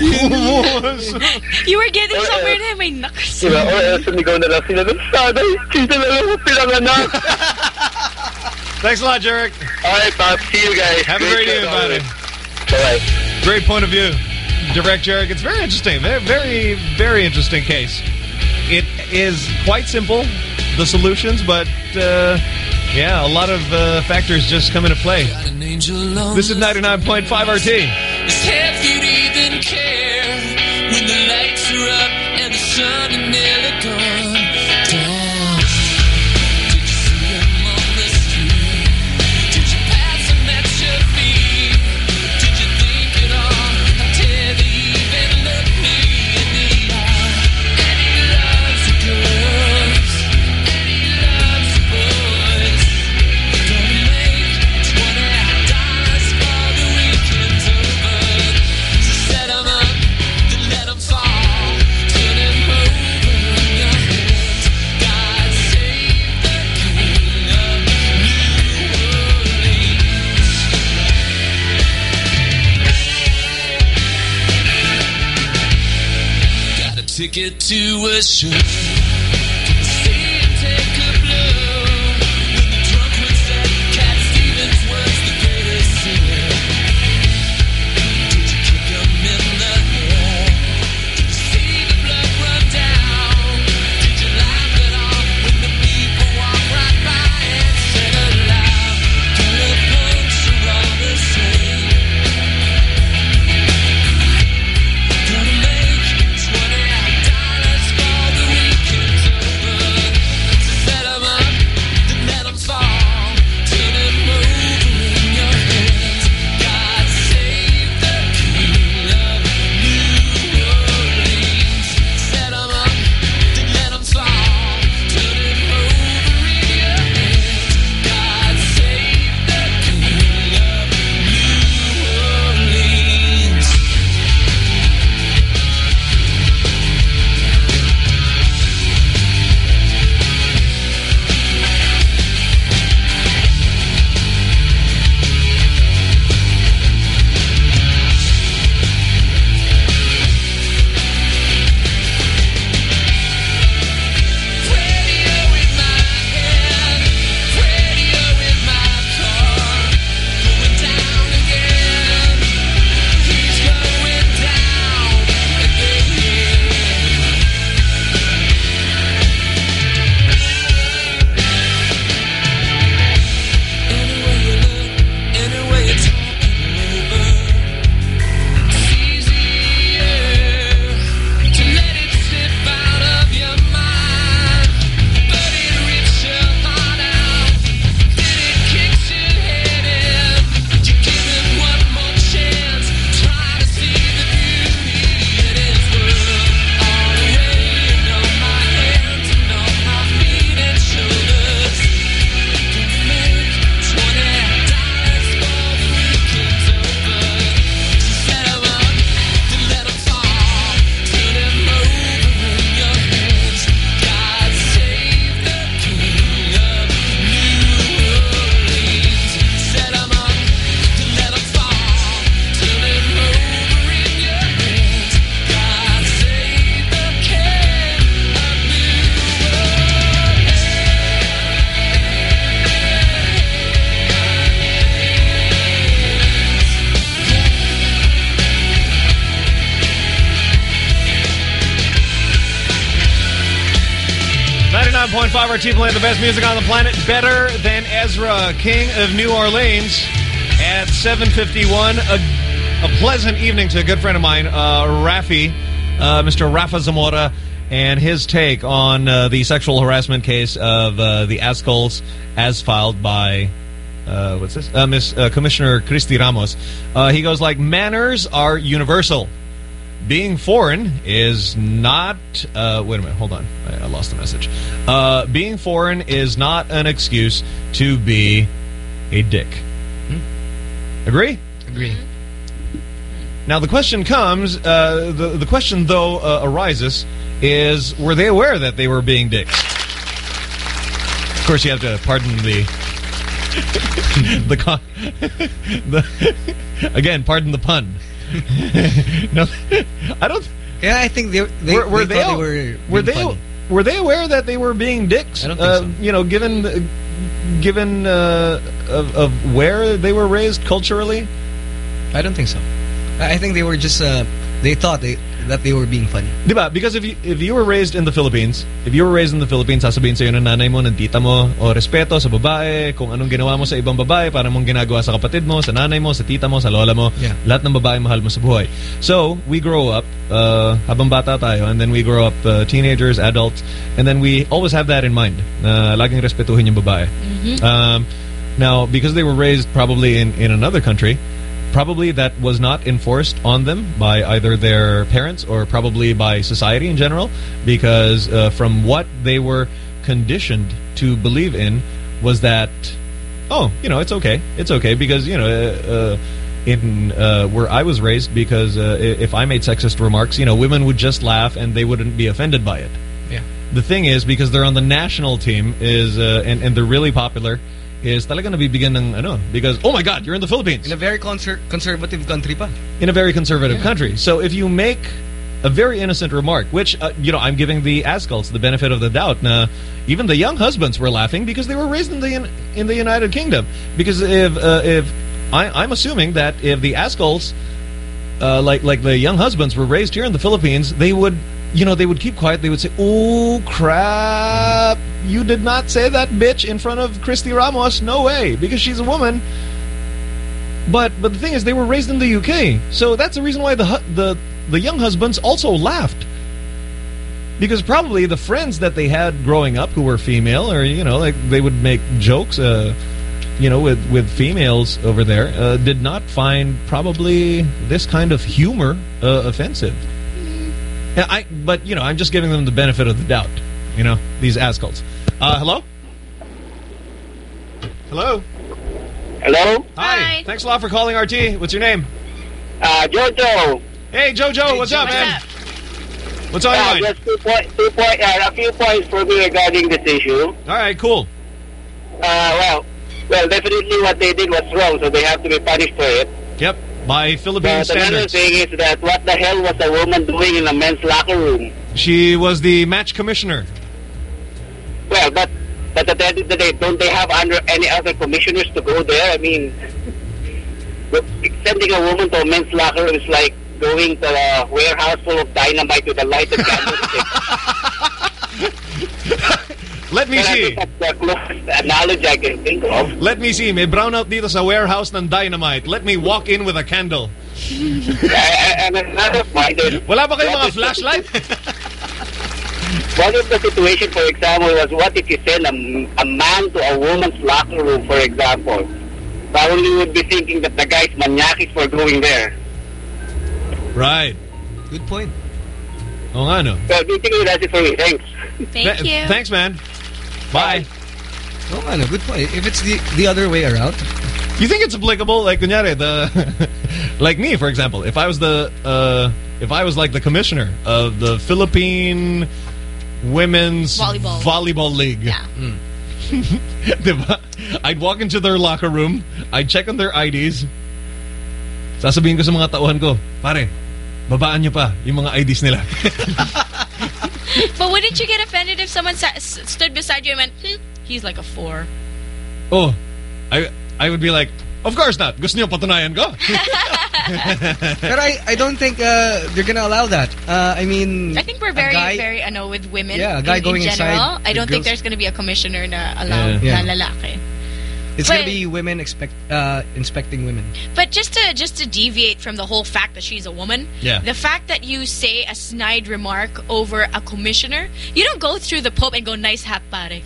You were getting somewhere na may nooks. Diba? Or else sumigaw na lang sila ng sana, kita na lang ako pinanganak. Thanks a lot, Jarek. All right, Bob. See you guys. Have a great evening, buddy. Bye-bye. Great point of view. Direct Jarek. It's very interesting. Very, very interesting case. It is quite simple, the solutions, but yeah, a lot of factors just come into play. This is 99.5 RT. If you'd even care when the lights are up and the sun is nearly gone down. Did you see him on the street? Did you pass him at your feet? Did you think it all until he even looked me in the eye? And he loves the girls, and he loves the boys. Gonna make $20 for the weekend's over. So set 'em up, then let 'em fall. Turn 'em over in your hands. God save the King of New Orleans. Got a ticket to a show. See him take a blow. When the drunk was said, Cat Stevens was the greatest singer. Did you kick him in the head? Did you see the blood run down? Did you laugh at all when the people walked right by and said aloud, "Good punks are all the same." Gonna make $20 99.5 RT playing the best music on the planet. Better Than Ezra, King of New Orleans at 7:51. A pleasant evening to a good friend of mine, Rafi, Mr. Rafa Zamora, and his take on the sexual harassment case of the Azcols as filed by... what's this? Miss Commissioner Christy Ramos. He goes like, manners are universal. Being foreign is not... wait a minute, hold on. I lost the message. Being foreign is not an excuse to be a dick. Agree? Agree. Now the question comes, the question though arises, is were they aware that they were being dicks? Of course you have to pardon again, pardon the pun. No, I don't. Yeah, I think they were they aware that they were being dicks? I don't think so. You know, given of where they were raised culturally. I don't think so. I think they were just they thought that they were being funny. Diba? Because if you were raised in the Philippines, sasabihin sa'yo ng nanay mo, ng tita mo, o respeto sa babae, kung anong ginawa mo sa ibang babae, para mong ginagawa sa kapatid mo, sa nanay mo, sa tita mo, sa lola mo, lahat ng babae mahal mo sa buhay. So, we grow up, habang bata tayo, and then we grow up teenagers, adults, and then we always have that in mind, na laging respetuhin yung babae. Now, because they were raised probably in another country, probably that was not enforced on them by either their parents or probably by society in general, because from what they were conditioned to believe in was that, oh, you know, it's okay because, you know, in where I was raised, because if I made sexist remarks, you know, women would just laugh and they wouldn't be offended by it. Yeah. The thing is, because they're on the national team, is and they're really popular, is talaga nabibigyan ng ano, because, oh my God, you're in the Philippines. In a very conservative country pa. In a very conservative country. So if you make a very innocent remark, which, you know, I'm giving the Azcols the benefit of the doubt, na even the young husbands were laughing because they were raised in the United Kingdom. Because if I'm assuming that if the Azcols, like the young husbands were raised here in the Philippines, they would, you know, they would keep quiet. They would say, "Oh crap! You did not say that bitch in front of Christy Ramos. No way, because she's a woman." But the thing is, they were raised in the UK, so that's the reason why the young husbands also laughed, because probably the friends that they had growing up who were female, or you know, like they would make jokes, you know, with females over there, did not find probably this kind of humor offensive. But you know, I'm just giving them the benefit of the doubt. You know, these Azcols. Hello? Hello? Hello? Hi. Thanks a lot for calling RT. What's your name? Jojo. Hey, Jojo. What's up, man? What's on your mind? Just a few points for me regarding this issue. All right, cool. Well, definitely what they did was wrong, so they have to be punished for it. Yep. By Philippine standards. Another thing is that what the hell was a woman doing in a men's locker room? She was the match commissioner. Well, but at the end of the day, don't they have any other commissioners to go there? I mean, sending a woman to a men's locker room is like going to a warehouse full of dynamite with a lighted candlestick. Let me see. That's the closest analogy I can think of. Let me see. May brownout dito sa warehouse ng dynamite. Let me walk in with a candle. And another point is... Wala ba kayong mga flashlight? What if the situation, for example, was what if you send a man to a woman's locker room, for example? Probably would be thinking that the guy's maniakis for going there. Right. Good point. Oh, I know. Well, basically, that's it for me. Thanks. Thank you. Thanks, man. Bye. Oh, I know. Good point. If it's the other way around. You think it's applicable? Like, kunyari, like me, for example. If I was like the commissioner of the Philippine Women's Volleyball League. Yeah. Diba? I'd walk into their locker room. I'd check on their IDs. Sasabihin ko sa mga tauhan ko, pare, babaan nyo pa yung mga IDs nila. But wouldn't you get offended if someone stood beside you and went, he's like a 4? Oh, I would be like, of course not. Gusto niyo patunayan ko? But I don't think they're gonna allow that. I mean, I think we're very with women. Yeah, a guy going in general. inside. I don't think there's gonna be a commissioner na allow na lalaki. It's gonna be women inspecting women. But just to deviate from the whole fact that she's a woman, the fact that you say a snide remark over a commissioner, you don't go through the Pope and go, nice hat, pare.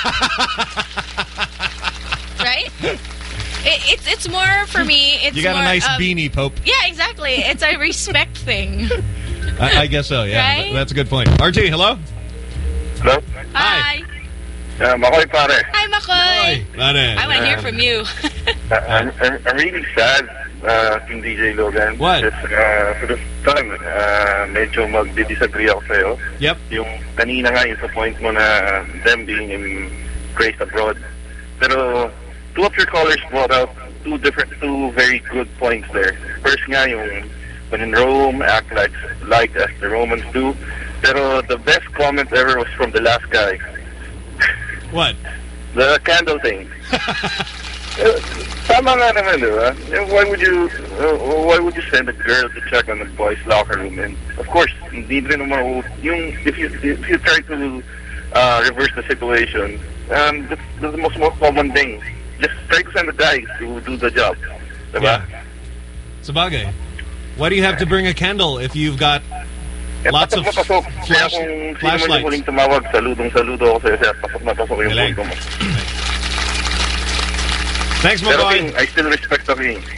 Right? It's more for me. It's you got more a nice beanie, Pope. Yeah, exactly. It's a respect thing. I guess so. Yeah, right? That's a good point. RT, hello. Hello. Hi. Makoy, pare. Hi, Makoy. I want to hear from you. I'm really sad, King DJ Logan. What? For the time, medyo mag-disagree ako sa'yo. Yep. Yung kanina nga yung sa point mo na them being embraced abroad. Pero two of your callers brought out two very good points there. First nga yung when in Rome, act like as the Romans do. Pero the best comment ever was from the last guy. What? The candle thing. Tama nga naman, di ba? Why would you send a girl to check on the boys' locker room? And of course, hindi rin naman if you try to reverse the situation, that's the most common thing. Just try to send the guys to do the job. Diba? Yeah. Sabagay. Why do you have to bring a candle if you've got lots of flashlights? Sino man yung huling tumawag, saludo ako sa'yo, pasok na pasok yung punto mo. Thanks, my Pero boy. King, I still respect the King.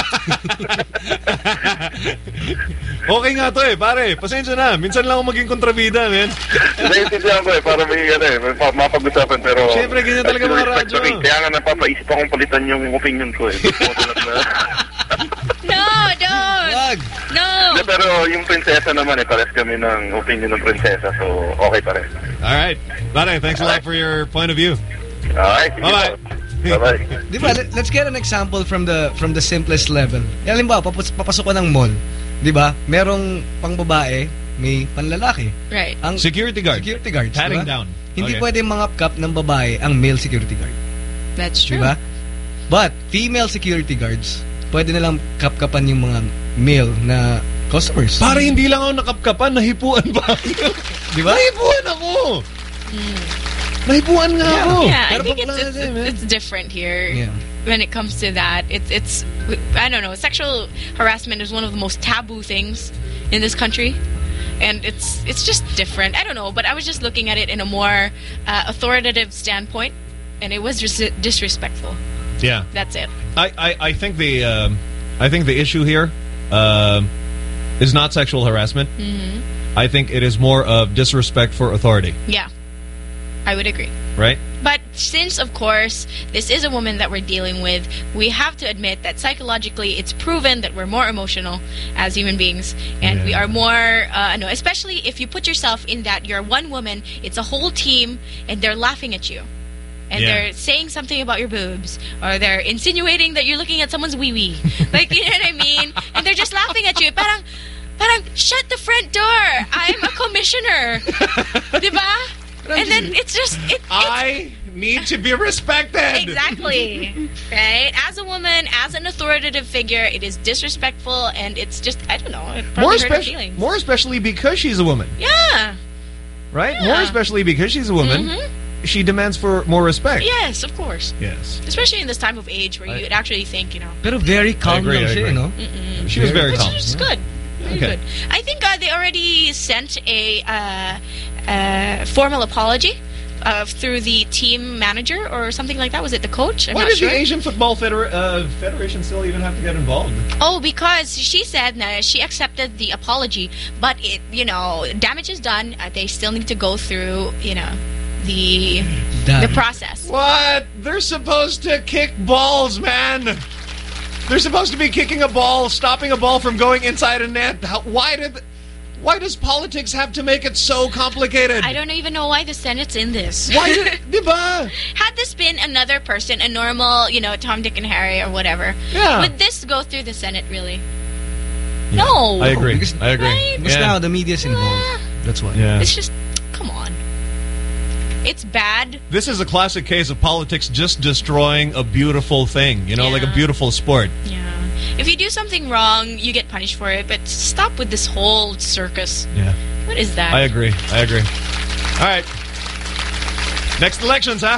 Okay nga to pare. Pasensya na. Minsan lang ako maging kontrabida, man. Naiintindihan ko para may mapag-usapan, pero siyempre, ganyan talaga mga radyo. Kaya nga napapaisip akong palitan yung opinion ko No, don't! No! Pero yung prinsesa naman pares kami ng opinion ng prinsesa, so okay pare. Alright. Pare, thanks a lot for your point of view. Alright. Bye-bye. Bye-bye. Diba, let's get an example from the simplest level. Halimbawa, papasok ko ng mall. Diba? Merong pang babae, may panlalaki. Right. Ang security guards. Diba? Patting down. Hindi pwede mangap-kap ng babae ang male security guard. That's true. Diba? But, female security guards, pwede nilang kap-kapan yung mga male na customers. Para hindi lang ako nakapkapan, nahipuan ba? Diba? Nahipuan ako! Nahipuan nga ako! Yeah, I think it's different here when it comes to that. It's I don't know, sexual harassment is one of the most taboo things in this country. And it's just different. I don't know, but I was just looking at it in a more authoritative standpoint, and it was disrespectful. Yeah, that's it. I think the issue here is not sexual harassment. I think it is more of disrespect for authority. Yeah, I would agree. Right? But since, of course, this is a woman that we're dealing with, we have to admit that psychologically it's proven that we're more emotional as human beings. And we are more, especially if you put yourself in that you're one woman, it's a whole team, and they're laughing at you. And they're saying something about your boobs, or they're insinuating that you're looking at someone's wee-wee. Like, you know what I mean? And they're just laughing at you. Parang, shut the front door. I'm a commissioner. Diba? And then it's just... I need to be respected. Exactly. Right? As a woman, as an authoritative figure, it is disrespectful, and it's just, I don't know, it probably hurt her feelings. More especially because she's a woman. Yeah. Right? Yeah. More especially because she's a woman. She demands for more respect. Yes, of course. Yes. Especially in this time of age where you'd actually think, Pero very calm lang siya, no? She was very calm. Which is good. Very good. I think they already sent a formal apology through the team manager or something like that. Was it the coach? I'm Why not does sure. the Asian Football Federation still even have to get involved? Oh, because she said she accepted the apology, but it, damage is done. They still need to go through, the process. What? They're supposed to kick balls, man. They're supposed to be kicking a ball, stopping a ball from going inside a net. Why does politics have to make it so complicated? I don't even know why the Senate's in this. Why? Diba? Had this been another person, a normal, Tom, Dick, and Harry or whatever, would this go through the Senate, really? Yeah. No. I agree. Right? Because now the media's involved. That's why. Yeah. It's just, come on. It's bad. This is a classic case of politics just destroying a beautiful thing, like a beautiful sport. Yeah. If you do something wrong, you get punished for it. But stop with this whole circus. Yeah. What is that? I agree. All right. Next elections, huh?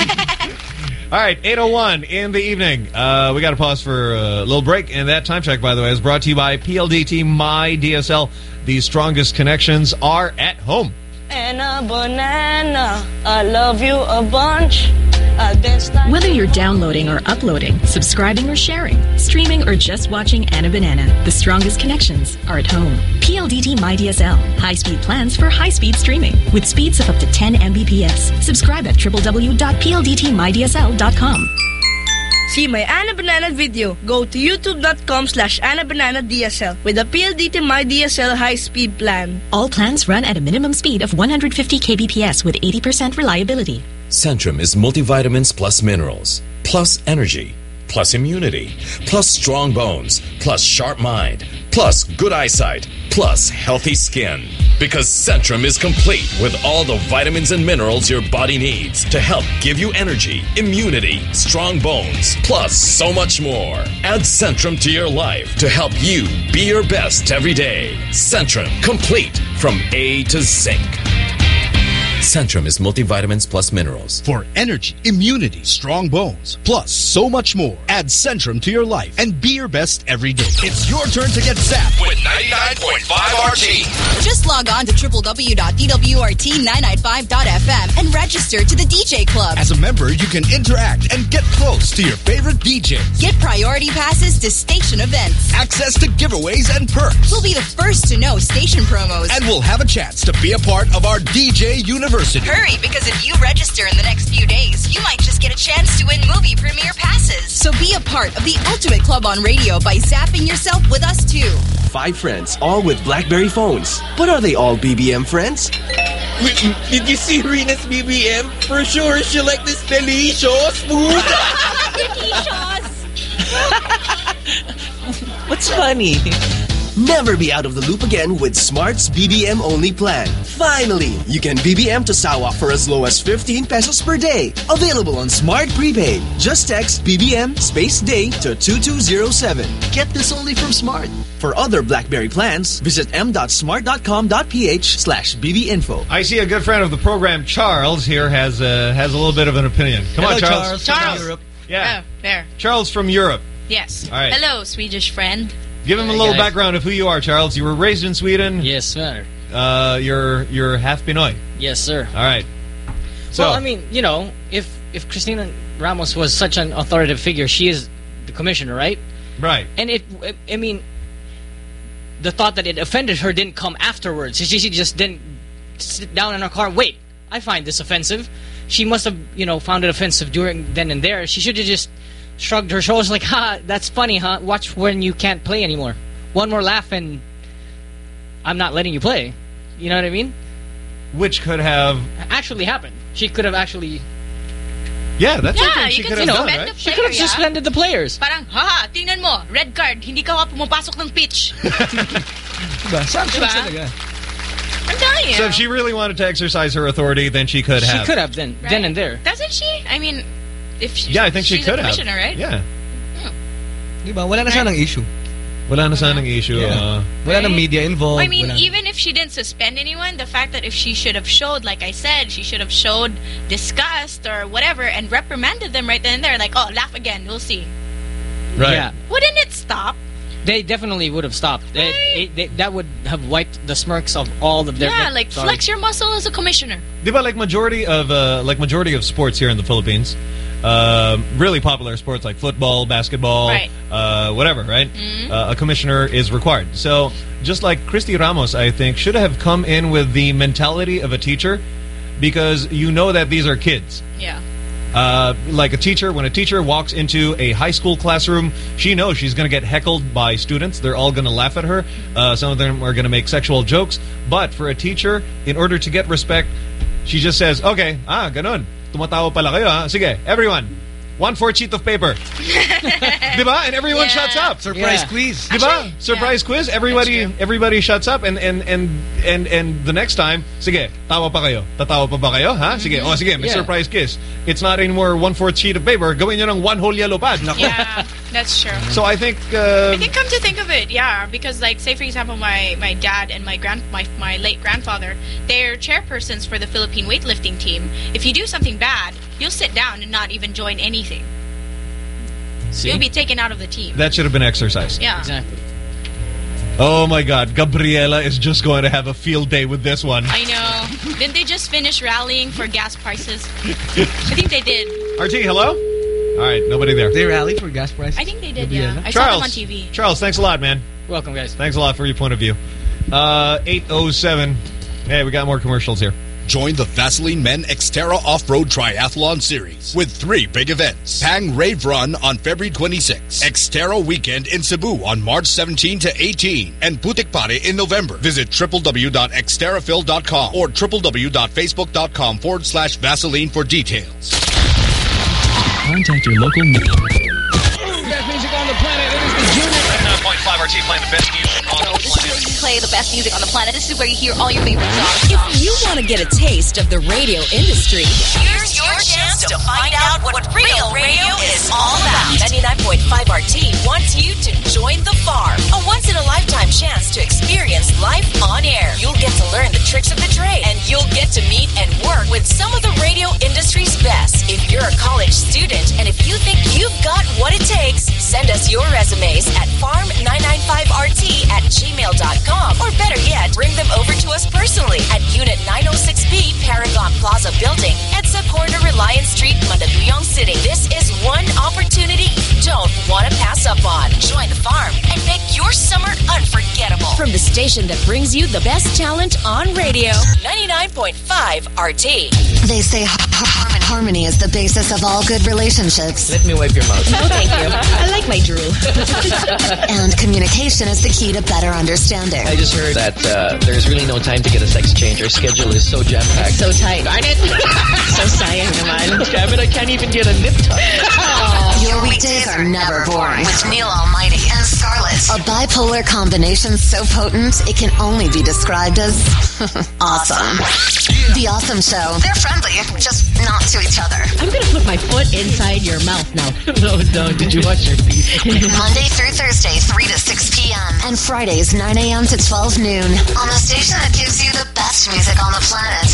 All right, 8:01 in the evening. We got to pause for a little break. And that time check, by the way, is brought to you by PLDT My DSL. The strongest connections are at home. And a banana, I love you a bunch. Whether you're downloading or uploading, subscribing or sharing, streaming or just watching Anna Banana, the strongest connections are at home. PLDT My DSL. High-speed plans for high-speed streaming with speeds of up to 10 Mbps. Subscribe at www.pldtmydsl.com. See my Anna Banana video. Go to youtube.com/AnnaBananaDSL with a PLDT My DSL high-speed plan. All plans run at a minimum speed of 150 kbps with 80% reliability. Centrum is multivitamins plus minerals, plus energy, plus immunity, plus strong bones, plus sharp mind, plus good eyesight, plus healthy skin. Because Centrum is complete with all the vitamins and minerals your body needs to help give you energy, immunity, strong bones, plus so much more. Add Centrum to your life to help you be your best every day. Centrum, complete from A to Zinc. Centrum is multivitamins plus minerals. For energy, immunity, strong bones, plus so much more. Add Centrum to your life and be your best every day. It's your turn to get zapped with 99.5 RT. Just log on to www.twrt995.fm and register to the DJ Club. As a member, you can interact and get close to your favorite DJs. Get priority passes to station events. Access to giveaways and perks. We'll be the first to know station promos. And we'll have a chance to be a part of our DJ University. Hurry, because if you register in the next few days, you might just get a chance to win movie premiere passes. So be a part of the Ultimate Club on Radio by zapping yourself with us too. 5 friends, all with BlackBerry phones. But are they all BBM friends? Did you see Rena's BBM? For sure, she like this delicious food. Delicious. What's funny? Never be out of the loop again with Smart's BBM only plan. Finally, you can BBM to Sawa for as low as 15 pesos per day. Available on Smart Prepaid. Just text BBM space day to 2207. Get this only from Smart. For other BlackBerry plans, visit m.smart.com.ph/bbinfo. I see a good friend of the program, Charles, here has a little bit of an opinion. Come on, Charles. Charles. Europe. Yeah. Oh, there. Charles from Europe. Yes. All right. Hello, Swedish friend. Give him a little background of who you are, Charles. You were raised in Sweden. Yes, sir. You're half Pinoy. Yes, sir. All right. So, well, I mean, you know, if Cristina Ramos was such an authoritative figure, she is the commissioner, right? Right. And I mean, the thought that it offended her didn't come afterwards. She just didn't sit down in her car. Wait, I find this offensive. She must have, you know, found it offensive during then and there. She should have just shrugged her shoulders like, ha, that's funny, huh? Watch when you can't play anymore. One more laugh and I'm not letting you play. You know what I mean? Which could have actually happened. She could have actually... Yeah, that's what she could have done, right? She could have suspended the players. Parang, haha, tingnan mo, red card, hindi ka pumapasok ng pitch. Diba? Diba? I'm telling you. So if she really wanted to exercise her authority, then she could have. She could have then and there. Doesn't she? I mean... If she, yeah, I think she she's could a have. commissioner, right? Yeah. Diba? Wala na sanang issue. Wala na sanang issue. Yeah. Wala na media involved. I mean, even if she didn't suspend anyone, the fact that if she should have showed, like I said, she should have showed disgust or whatever and reprimanded them right then and there. Like, oh, laugh again. We'll see. Right. Yeah. Wouldn't it stop? They definitely would have stopped. That would have wiped the smirks of all of their... Yeah, like flex your muscle as a commissioner. Diba, like majority of sports here in the Philippines, really popular sports like football, basketball, right. Whatever, right? Mm-hmm. A commissioner is required. So just like Christy Ramos, I think, should have come in with the mentality of a teacher because you know that these are kids. Yeah. Like a teacher, when a teacher walks into a high school classroom, she knows she's going to get heckled by students. They're all going to laugh at her. Some of them are going to make sexual jokes. But for a teacher, in order to get respect, she just says, okay, ganun. Tumatawa pala kayo, ha? Sige, everyone. 1/4 sheet of paper. Diba? And everyone shuts up. Surprise quiz. Diba? Surprise quiz. Everybody shuts up and the next time, sige, tawa pa kayo. Tatawa pa ba kayo? Ha? Sige, sige, may surprise quiz. It's not anymore 1/4 sheet of paper. Gawin nyo ng 1 whole yellow pad. Yeah. That's true. So I think come to think of it, yeah, because like say for example my dad and my late grandfather, they're chairpersons for the Philippine weightlifting team. If you do something bad, you'll sit down and not even join anything. See? You'll be taken out of the team. That should have been exercised. Yeah. Exactly. Oh my God, Gabriela is just going to have a field day with this one. I know. Didn't they just finish rallying for gas prices? I think they did. RT, hello? All right, nobody there. They rallied for gas prices? I think they did, yeah. I Charles, saw them on TV. Charles, thanks a lot, man. Welcome, guys. Thanks a lot for your point of view. 8:07. Hey, we got more commercials here. Join the Vaseline Men Xterra Off-Road Triathlon Series with 3 big events. Pang Rave Run on February 26, Xterra Weekend in Cebu on March 17 to 18, and Putik Pare in November. Visit www.xterrafil.com or www.facebook.com/Vaseline for details. Contact your local Best music on the planet. It is the Junior. 99.5 RT playing the best music on the planet. This is where you play the best music on the planet. This is where you hear all your favorite songs. If you want to get a taste of the radio industry, Here's your chance to find out what real radio is all about. 99.5 RT wants you to join the farm. A once-in-a-lifetime chance to experience life on air. You'll get to learn the tricks of the trade, and you'll get to meet and work with some of the radio industry's best. If you're a college student, and if you think you've got what it takes, send us your resumes at farm995rt@gmail.com, or better yet, bring them over to us personally at Unit 906B, Paragon Plaza Building, EDSA Corner, Reliance Street, Mandaluyong City. This is one opportunity you don't want to pass up on. Join the farm and make your summer unforgettable. From the station that brings you the best talent on radio, 99.5 RT. They say harmony is the basis of all good relationships. Let me wipe your mouth. No, thank you. I like my drool. And communication is the key to better understanding. I just heard that there's really no time to get a sex change. Our schedule is so jam-packed. So tight. Darn it. So sayang naman. Damn it, I can't even get a nip tuck. Your weekdays are never boring. With Neil Almighty and Scarlett. A bipolar combination so potent, it can only be described as awesome. The Awesome Show. They're friendly, just not to each other. I'm going to put my foot inside your mouth now. No, don't. Did you watch your teeth? Monday through Thursday, 3 to 6 p.m. And Fridays, 9 a.m. to 12 noon. On the station that gives you the best music on the planet.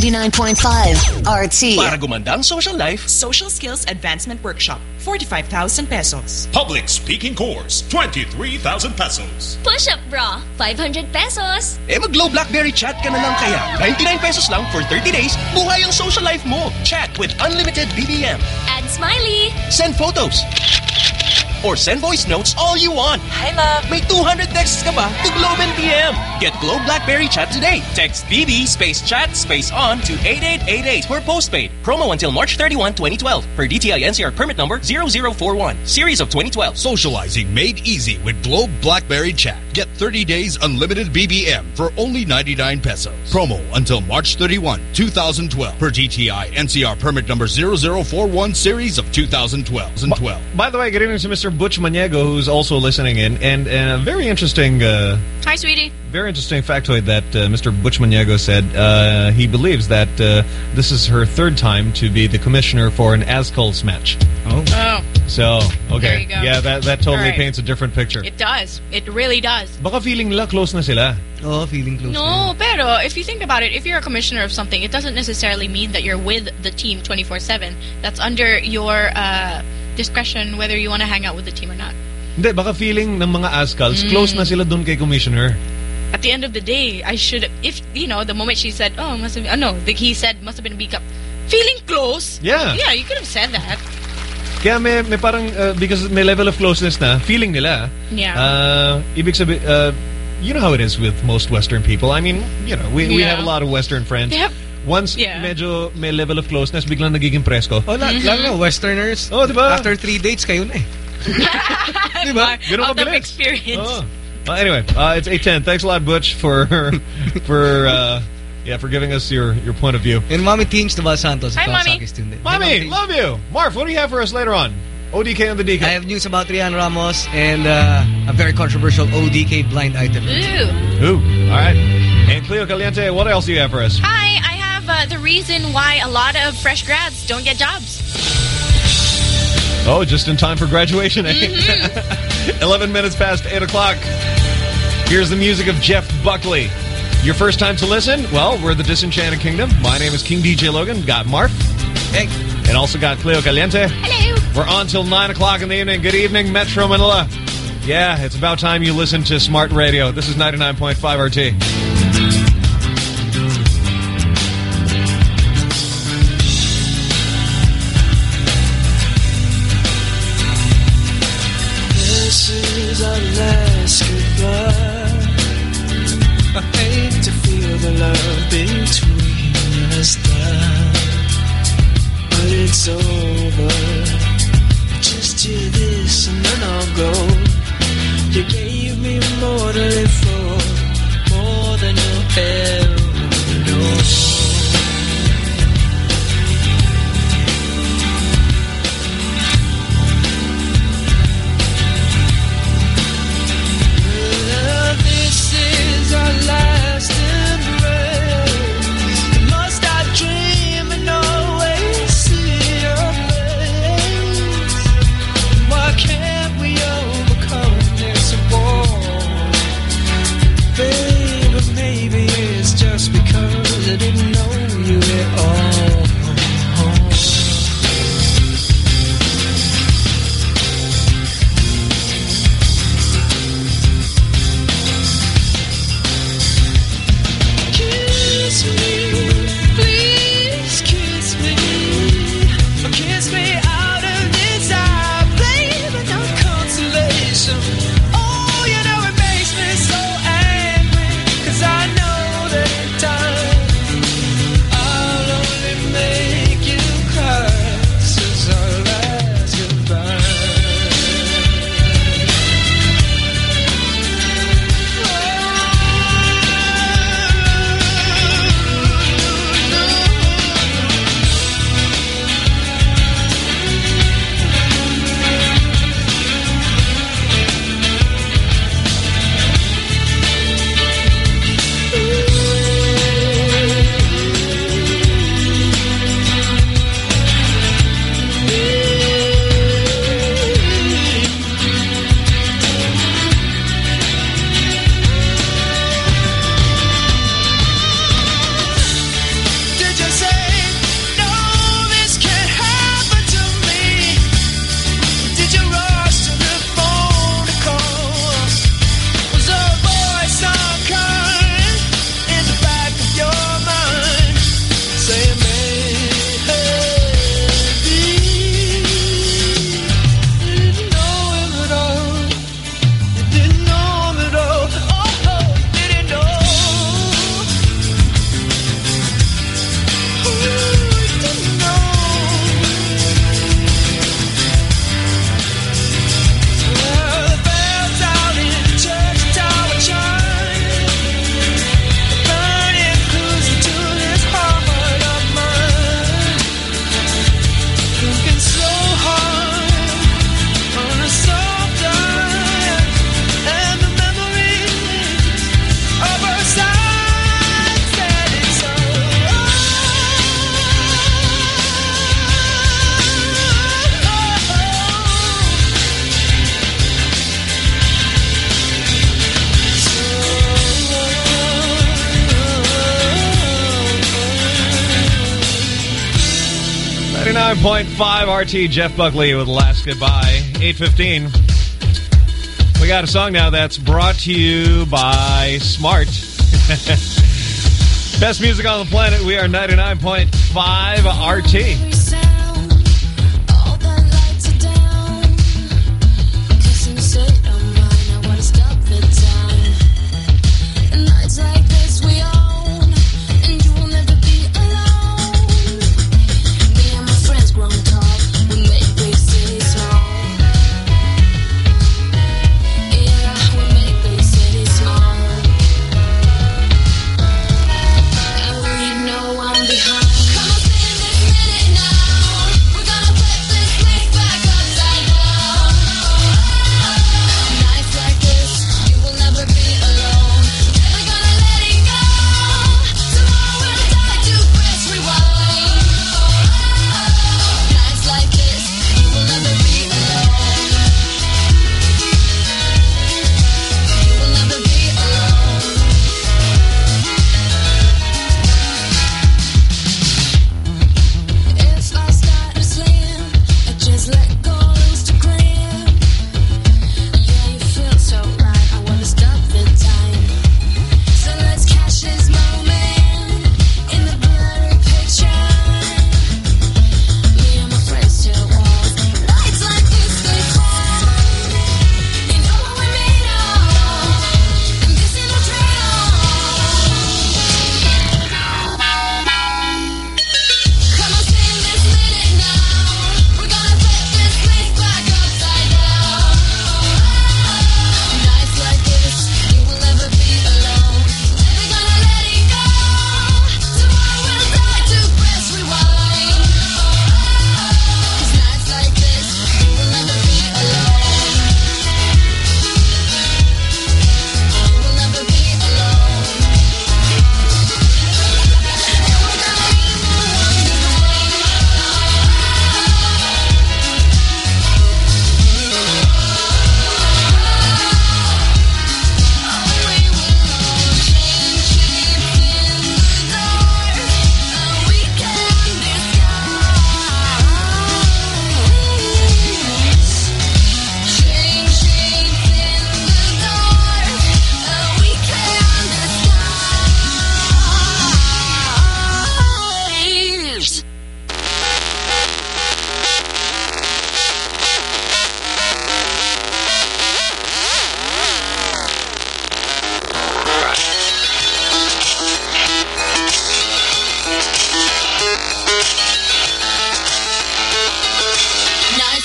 99.5 RT. Para gumandang social life. Social Skills Advancement Workshop. 45,000 pesos. Public speaking course. 23,000 pesos. Push-up bra. 500 pesos. Mag-Glow BlackBerry chat ka na lang kaya. 99 pesos lang for 30 days. Buhay ang social life mo. Chat with unlimited BBM. Add smiley. Send photos. Or send voice notes all you want. Hi, love. May 200 texts ka ba to Globe and PM. Get Globe BlackBerry Chat today. Text BB space chat space on to 8888 for postpaid. Promo until March 31, 2012. Per DTI NCR permit number 0041. Series of 2012. Socializing made easy with Globe BlackBerry Chat. Get 30 days unlimited BBM for only 99 pesos. Promo until March 31, 2012. Per DTI NCR permit number 0041 series of 2012. By the way, good evening to Mr. Butch Maniego, who's also listening in, and a very interesting Hi, sweetie. Very interesting factoid that Mr. Butch Maniego said. He believes that this is her 3rd time to be the commissioner for an ASCULS match. Oh. So, okay. There you go. Yeah, that totally Right. paints a different picture. It does. It really does. Baka feeling nila close na sila. Oh, feeling close. No, pero if you think about it, if you're a commissioner of something, it doesn't necessarily mean that you're with the team 24/7. That's under your discretion whether you want to hang out with the team or not. Hindi, baka feeling ng mga ASCULS, close na sila dun kay commissioner. At the end of the day, I should, if, you know, the moment she said, oh, must have been, he said, must have been a B-cup. Feeling close? Yeah. Yeah, you could have said that. Kaya may parang, because may level of closeness na, feeling nila. Yeah. Ibig sabi, you know how it is with most Western people. I mean, you know, we have a lot of Western friends. They have, Once medyo may level of closeness, biglang nagiging presko. Oh, lalo na, Westerners. Oh, diba? After 3 dates, kayo na eh. Diba? Ganun out of kabilis. experience. Oh. Anyway, it's 8:10. Thanks a lot, Butch, for giving us your point of view. And Mommy Teens to Val Santos. Hi, Mommy. Mommy, love you. Marv, what do you have for us later on? ODK on the DK. I have news about Rian Ramos and a very controversial ODK blind item. Ooh. All right. And Cleo Caliente, what else do you have for us? Hi, I have the reason why a lot of fresh grads don't get jobs. Oh, just in time for graduation, eh? 11 minutes past 8 o'clock. Here's the music of Jeff Buckley. Your first time to listen? Well, we're the Disenchanted Kingdom. My name is King DJ Logan. Got Marf. Hey. And also got Cleo Caliente. Hello. We're on till 9 o'clock in the evening. Good evening, Metro Manila. Yeah, it's about time you listen to Smart Radio. This is 99.5 RT. This is our last goodbye. I hate to feel the love between us die, but it's over. Just hear this and then I'll go. You gave me more to live for, more than you'll ever know. This is our last embrace. Must I dream and always see your face? Why can't we overcome this war? Baby, maybe it's just because I didn't know you at all. Kiss me, please kiss me. Kiss me out of this eye, baby, no consolation. Oh, you know it makes me so angry, 'cause I know that in time I'll only make you cry. This is our last goodbye. Did you say, no, this can't happen to me? Did you rush to the phone to call? Was a voice unkind in the back of your mind saying, maybe you didn't know him at all? You didn't know him at all. Oh, you didn't know. .5 RT, Jeff Buckley with Last Goodbye, 8:15. We got a song now that's brought to you by Smart. Best music on the planet. We are 99.5 RT. Come on, spend this minute now.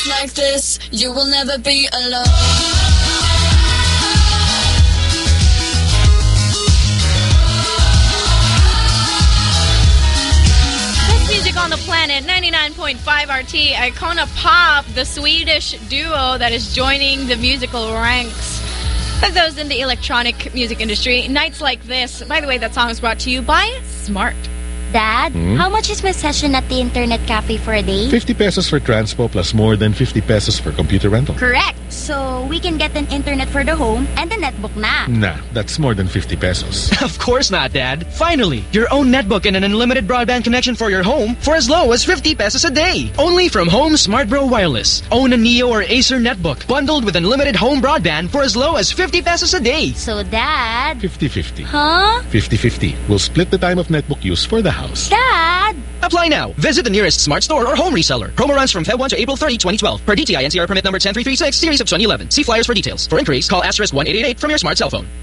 nights like this, you will never be alone. Music on the planet, 99.5 RT, Icona Pop, the Swedish duo that is joining the musical ranks of those in the electronic music industry. Nights like this. By the way, that song is brought to you by Smart. Dad, how much is my session at the internet cafe for a day? 50 pesos for transpo plus more than 50 pesos for computer rental. Correct. So we can get an internet for the home and the netbook na. Nah, that's more than 50 pesos. Of course not, Dad. Finally, your own netbook and an unlimited broadband connection for your home for as low as 50 pesos a day. Only from Home Smart Bro Wireless. Own a Neo or Acer netbook bundled with unlimited home broadband for as low as 50 pesos a day. So, Dad... 50-50. Huh? 50-50. We'll split the time of netbook use for the house. Dad! Apply now. Visit the nearest Smart store or home reseller. Promo runs from Feb 1 to April 30, 2012. Per DTI NCR permit number 10336, series of 2011. See flyers for details. For inquiries, call *1888 from your smart cell phone.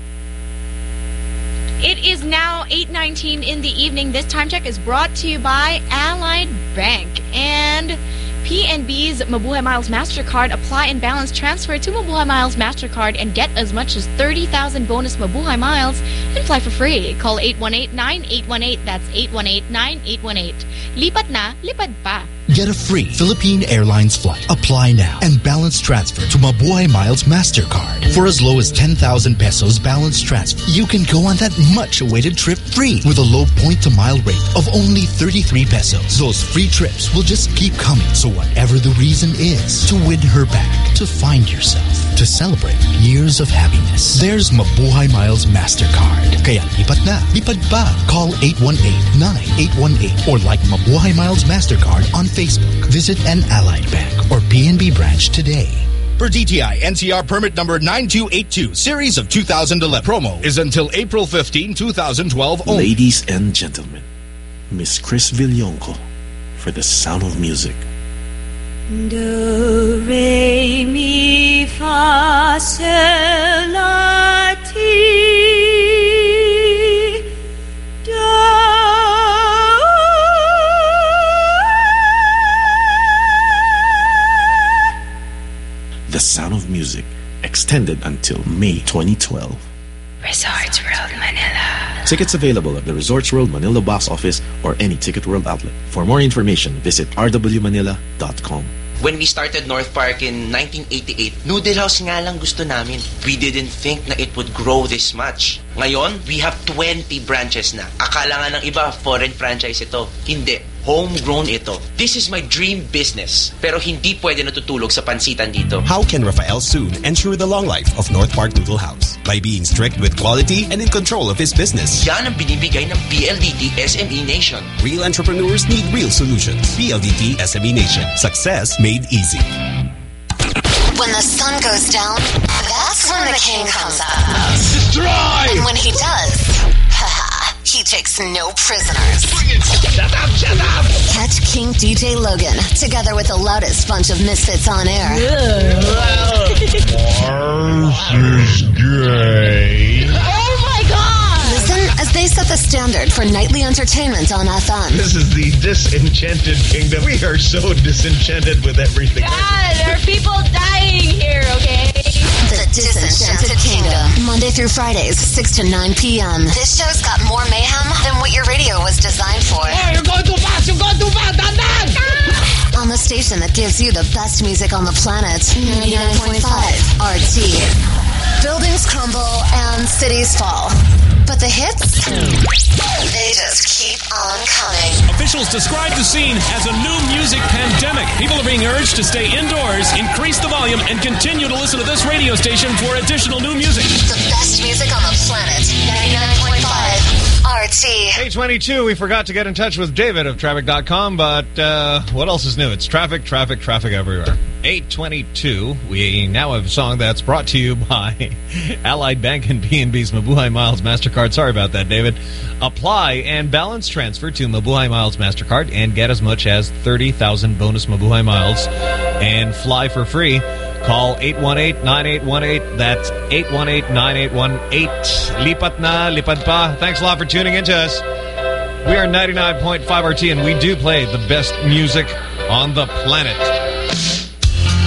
It is now 8:19 in the evening. This time check is brought to you by Allied Bank and PNB's Mabuhay Miles MasterCard. Apply and balance transfer to Mabuhay Miles MasterCard and get as much as 30,000 bonus Mabuhay Miles and fly for free. Call 818-9818. That's 818-9818. Lipat na, lipad pa. Get a free Philippine Airlines flight. Apply now and balance transfer to Mabuhay Miles MasterCard. For as low as 10,000 pesos balance transfer, you can go on that much-awaited trip free with a low point-to-mile rate of only 33 pesos. Those free trips will just keep coming. So whatever the reason is, to win her back, to find yourself, to celebrate years of happiness, there's Mabuhay Miles MasterCard. Kaya lipat na, lipad pa. Call 818-9818 or like Mabuhay Miles MasterCard on Facebook. Visit an Allied Bank or PNB branch today. Per DTI NCR permit number 9282, series of 2011. Promo is until April 15, 2012 only. Ladies and gentlemen, Miss Chris Villonco for The Sound of Music. Do, re, mi, fa, sol, la, ti, do. The Sound of Music, extended until May 2012. Resorts World Manila. Tickets available at the Resorts World Manila box office or any Ticket World outlet. For more information, visit rwmanila.com. When we started North Park in 1988, noodle house nga lang gusto namin. We didn't think na it would grow this much. Ngayon, we have 20 branches na. Akala nga ng iba, foreign franchise ito. Hindi. Homegrown ito. This is my dream business. Pero hindi pwede natutulog sa pansitan dito. How can Rafael soon ensure the long life of North Park Noodle House? By being strict with quality and in control of his business. Yan ang binibigay ng PLDT SME Nation. Real entrepreneurs need real solutions. PLDT SME Nation. Success made easy. When the sun goes down, that's when the king comes out. Destroy! And when he does, he takes no prisoners. Shut up, shut up! Catch King DJ Logan together with the loudest bunch of misfits on air. Mars is gay. Oh my God! Listen as they set the standard for nightly entertainment on FM. This is the Disenchanted Kingdom. We are so disenchanted with everything. God, there are people dying here, okay? The Disenchanted Kingdom. Monday through Fridays, 6 to 9 p.m. This show's got more mayhem than what your radio was designed for. Oh, you're going too fast! You're going too fast! On the station that gives you the best music on the planet. 99.5 RT. Buildings crumble and cities fall. But the hits, they just keep on coming. Officials describe the scene as a new music pandemic. People are being urged to stay indoors, increase the volume, and continue to listen to this radio station for additional new music. The best music on the planet. 99.5 RT. 822, we forgot to get in touch with David of Traffic.com, but what else is new? It's traffic everywhere. 822, we now have a song that's brought to you by Allied Bank and PNB's Mabuhay Miles MasterCard. Sorry about that, David. Apply and balance transfer to Mabuhay Miles MasterCard and get as much as 30,000 bonus Mabuhay Miles and fly for free. Call 818-9818. That's 818-9818. Lipat na, lipad pa. Thanks a lot for tuning in to us. We are 99.5 RT, and we do play the best music on the planet.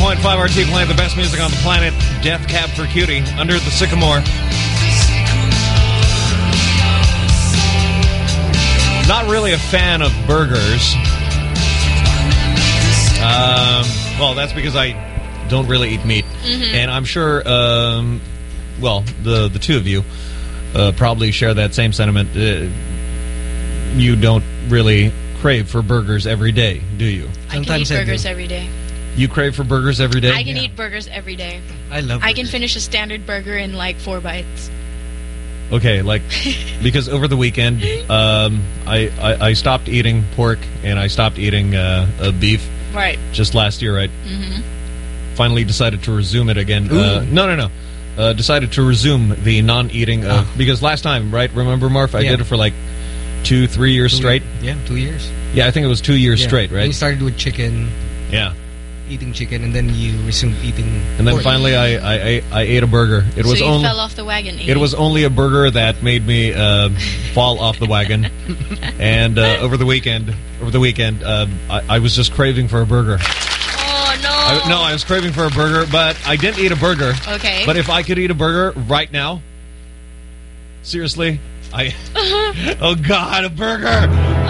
101.5 RT playing the best music on the planet. Death Cab for Cutie, Under the Sycamore. Not really a fan of burgers. Well, that's because I don't really eat meat. And I'm sure, well, the two of you probably share that same sentiment. You don't really crave for burgers every day, do you? I can eat burgers every day. You crave for burgers every day? I can eat burgers every day. I love burgers. I can finish a standard burger in like 4 bites. Okay, like, because over the weekend, I stopped eating pork and I stopped eating beef. Right. Just last year, right? Finally decided to resume it again. No. Decided to resume the non-eating of... Because last time, right? Remember, Marv? I did it for like 2-3 years straight. Yeah, 2 years. Yeah, I think it was 2 years straight, right? And you started with chicken. Yeah. Eating chicken, and then you resumed eating And then pork. finally I ate a burger. It was so you only, fell off the wagon. It was only a burger that made me fall off the wagon. And over the weekend, I was just craving for a burger. Oh, no. I was craving for a burger, but I didn't eat a burger. Okay. But if I could eat a burger right now, seriously, oh, God, a burger.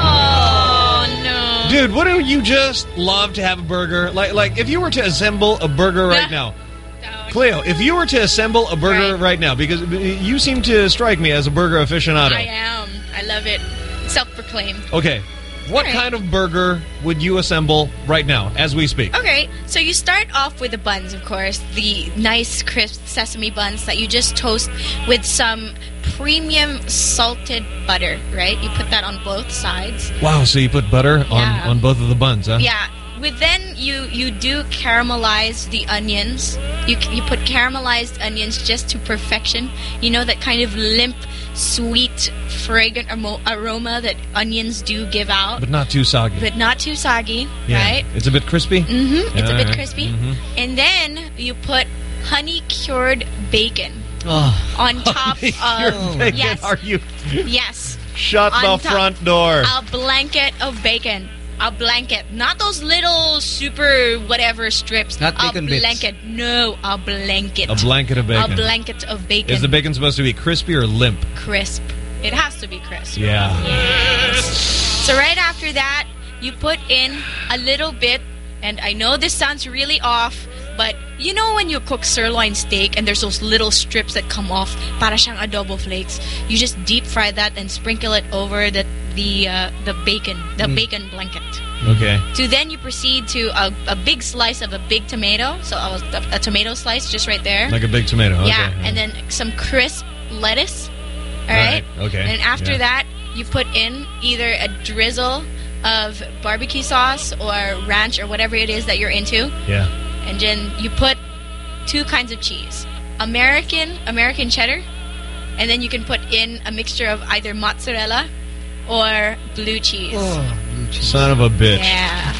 Oh, no. Dude, wouldn't you just love to have a burger? Like if you were to assemble a burger right now. Cleo, if you were to assemble a burger right now, because you seem to strike me as a burger aficionado. I am. I love it. Self-proclaimed. Okay. What kind of burger would you assemble right now, as we speak? Okay, so you start off with the buns, of course. The nice, crisp sesame buns that you just toast with some premium salted butter, right? You put that on both sides. Wow, so you put butter on both of the buns, huh? Yeah. Then you do caramelize the onions. You put caramelized onions just to perfection. You know, that kind of limp, sweet, fragrant aroma that onions do give out. But not too soggy. But not too soggy, right? It's a bit crispy? It's a bit crispy. And then you put honey-cured bacon on top of... Bacon, yes. are you... Yes. Shut the front door. A blanket of bacon. A blanket. Not those little super whatever strips. Not bacon bits. Blanket. No, a blanket. A blanket of bacon. A blanket of bacon. Is the bacon supposed to be crispy or limp? Crisp. It has to be crisp. Yeah. Yes. So right after that, you put in a little bit, and I know this sounds really off, but you know when you cook sirloin steak and there's those little strips that come off, para siyang adobo flakes. You just deep fry that and sprinkle it over the bacon, bacon blanket. Okay. So then you proceed to a big slice of a big tomato. So a tomato slice just right there. Like a big tomato. Okay. Yeah, and then some crisp lettuce. All right. Okay. And after that, you put in either a drizzle of barbecue sauce or ranch or whatever it is that you're into. Yeah. And then you put 2 kinds of cheese. American cheddar. And then you can put in a mixture of either mozzarella or blue cheese. Oh, blue cheese. Son of a bitch. Yeah.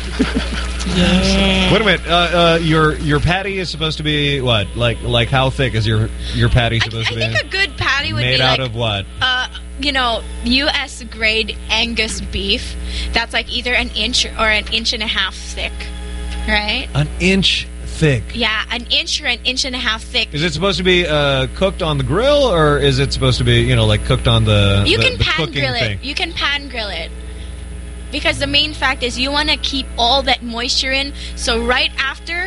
Wait a minute. Your patty is supposed to be what? Like how thick is your patty supposed to be? I think a good patty would be made out of what? You know, U.S. grade Angus beef. That's like either an inch or an inch and a half thick, right? An inch thick. Yeah, an inch or an inch and a half thick. Is it supposed to be cooked on the grill, or is it supposed to be, you know, like cooked on the You can the pan cooking grill thing? it. You can pan grill it. Because the main fact is you want to keep all that moisture in. So right after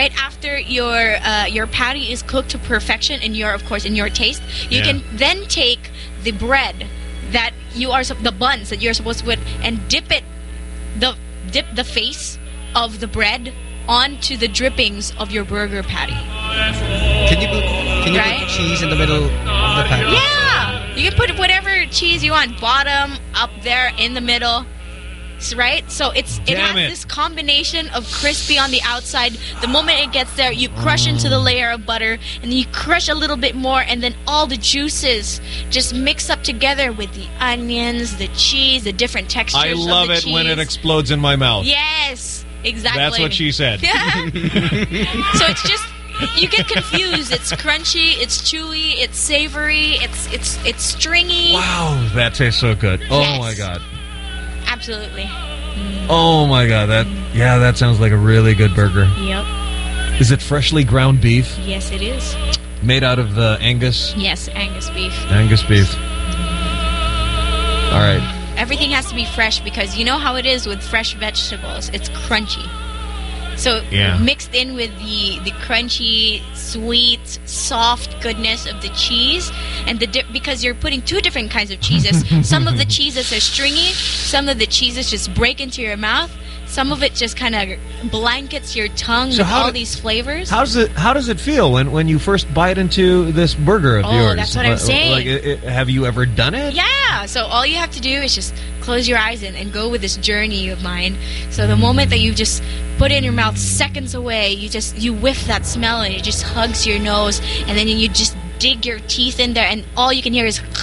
your patty is cooked to perfection in your taste, you can then take the bread that the buns that you're supposed to put and dip the face of the bread onto the drippings of your burger patty. Can you put cheese in the middle of the patty? Yeah, you can put whatever cheese you want, bottom, up there, in the middle. Right? So it has this combination of crispy on the outside. The moment it gets there, you crush into the layer of butter, and then you crush a little bit more, and then all the juices just mix up together with the onions, the cheese, the different textures of the cheese. I love it when it explodes in my mouth. Yes, exactly. That's what she said. So it's just, you get confused. It's crunchy, it's chewy, it's savory, it's stringy. Wow, that tastes so good. Yes. Oh my God. Absolutely. Oh my God, that sounds like a really good burger. Yep. Is it freshly ground beef? Yes, it is. Made out of Angus? Yes, Angus beef. Angus beef. All right. Everything has to be fresh because you know how it is with fresh vegetables. It's crunchy. So mixed in with the crunchy, sweet, soft goodness of the cheese, and because you're putting two different kinds of cheeses. Some of the cheeses are stringy. Some of the cheeses just break into your mouth. Some of it just kind of blankets your tongue with all these flavors. How does it feel when you first bite into this burger of yours? Oh, that's what I'm saying. Have you ever done it? Yeah. So all you have to do is just close your eyes and go with this journey of mine. So the moment that you just put it in your mouth, seconds away, you whiff that smell and it just hugs your nose, and then you just dig your teeth in there, and all you can hear is,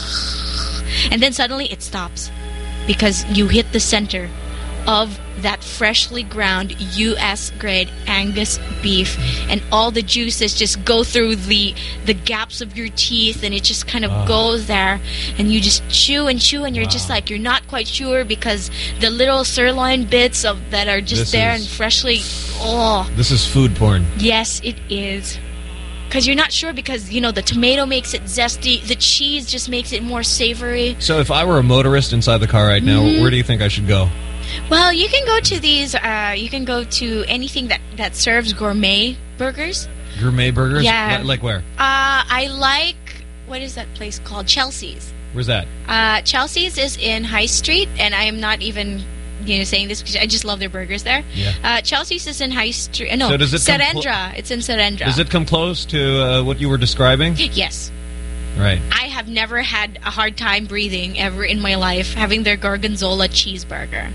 and then suddenly it stops because you hit the center of that freshly ground U.S. grade Angus beef, and all the juices just go through the gaps of your teeth, and it just kind of goes there, and you just chew and chew, and you're just like, you're not quite sure because the little sirloin bits that are just and freshly, This is food porn. Yes, it is. Because you're not sure because, you know, the tomato makes it zesty, the cheese just makes it more savory. So if I were a motorist inside the car right now, where do you think I should go? Well, you can go to these, you can go to anything that serves gourmet burgers. Gourmet burgers? Yeah. Like where? I like, what is that place called? Chelsea's. Where's that? Chelsea's is in High Street, and I am not even, saying this because I just love their burgers there. Yeah. Chelsea's is in High Street. No, so does it Serendra. It's in Serendra. Does it come close to what you were describing? Yes. Right. I have never had a hard time breathing ever in my life having their Gorgonzola cheeseburger.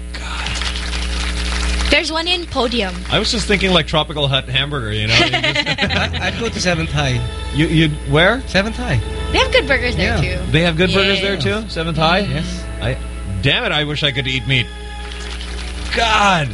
God. There's one in Podium. I was just thinking like Tropical Hut hamburger, you know? I'd go to 7th High. You where? 7th High. They have good burgers there too. They have good burgers there too? 7th High? Yes. Damn it, I wish I could eat meat. God.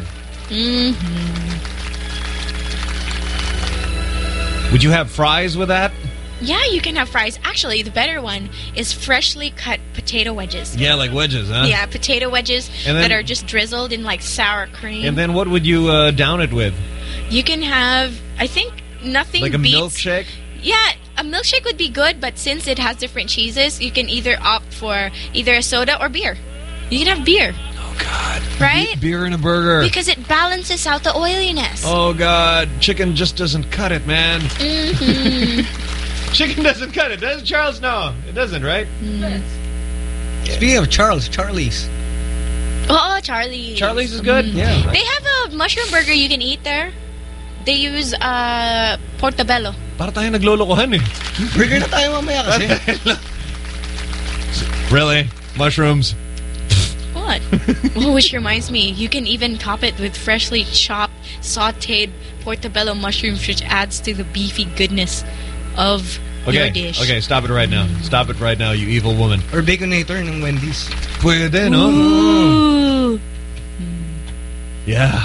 Would you have fries with that? Yeah, you can have fries. Actually, the better one is freshly cut potato wedges. Yeah, like wedges, huh? Yeah, potato wedges that are just drizzled in like sour cream. And then what would you down it with? You can have, I think, nothing like a beats... milkshake? Yeah, a milkshake would be good, but since it has different cheeses, you can either opt for either a soda or beer. You can have beer. Oh, God. Right? Beer in a burger. Because it balances out the oiliness. Oh, God. Chicken just doesn't cut it, man. Chicken doesn't cut it, does it, Charles? No, it doesn't, right? Speaking of Charlie's. Oh, Charlie's. Charlie's is good? Yeah. They have a mushroom burger you can eat there. They use portobello. Para tayo naglolokohan eh. Burger na tayo mamaya kasi. Really? Mushrooms? What? Oh, which reminds me, you can even top it with freshly chopped, sautéed portobello mushrooms, which adds to the beefy goodness of your dish. Okay, stop it right now. Stop it right now, you evil woman. Or Baconator ng Wendy's. Pwede, no? Ooh. Yeah.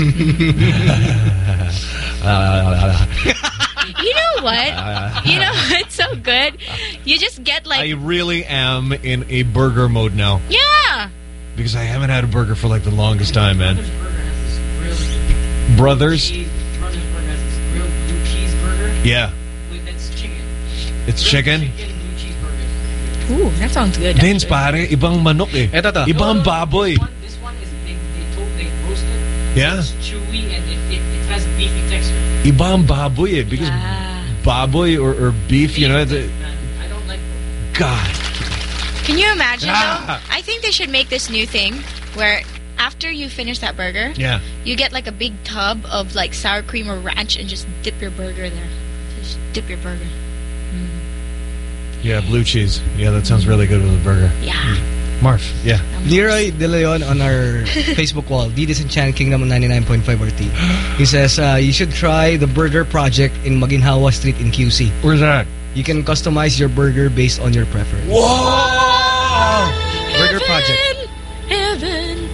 You know what? You know what's so good? You just get like... I really am in a burger mode now. Yeah! Because I haven't had a burger for like the longest time, man. Brothers? Yeah. It's chicken? Ooh, that sounds good. Dins pare, ibang manok eh. Ibang baboy. This one is they roasted. Yeah? It's chewy and it has beefy texture. Ibang baboy eh. Because baboy or beef, you know. I don't like both. God. Can you imagine though? I think they should make this new thing where after you finish that burger, you get like a big tub of like sour cream or ranch and just dip your burger there. Just dip your burger. Yeah, blue cheese. Yeah, that sounds really good with a burger. Yeah. Marf, yeah. Leroy De Leon on our Facebook wall, The Disenchanted Kingdom on 99.5 RT. He says, you should try the Burger Project in Maginhawa Street in QC. Where's that? You can customize your burger based on your preference. Whoa! Burger Project. Heaven.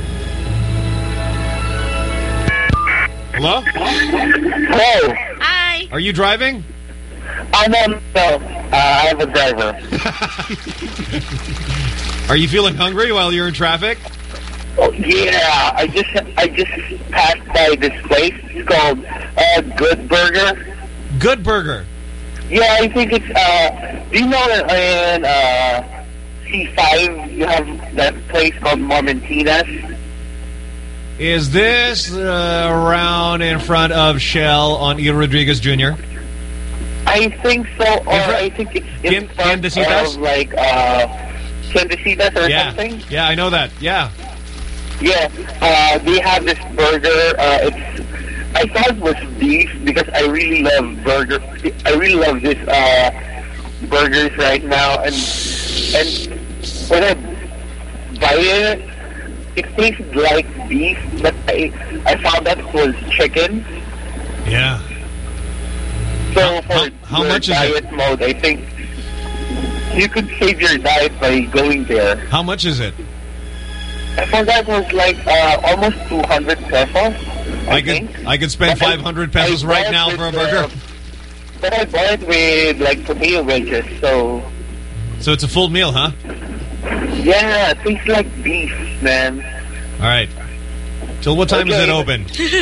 Hello? Hello. Hi. Are you driving? No. I have a driver. Are you feeling hungry while you're in traffic? Oh, yeah, I just passed by this place. It's called Good Burger. Good Burger. Yeah, I think it's do you know that in C5 you have that place called Marmentina's? Is this around in front of Shell on E. Rodriguez Jr.? I think so, or I think it's in front of like Tiendesitas or something. Yeah, I know that. Yeah. Yeah, they have this burger. I thought it was beef because I really love burger. I really love this burgers right now, and when I bite it, it tasted like beef, but I found that it was chicken. Yeah. So for how your much is diet mode, I think you could save your diet by going there. How much is it? I thought that was like almost 200 pesos. I could spend 500 pesos right now for a burger. But I bought it with like tomato wedges, so. So it's a full meal, huh? Yeah, it tastes like beef, man. All right. Till what time is it open?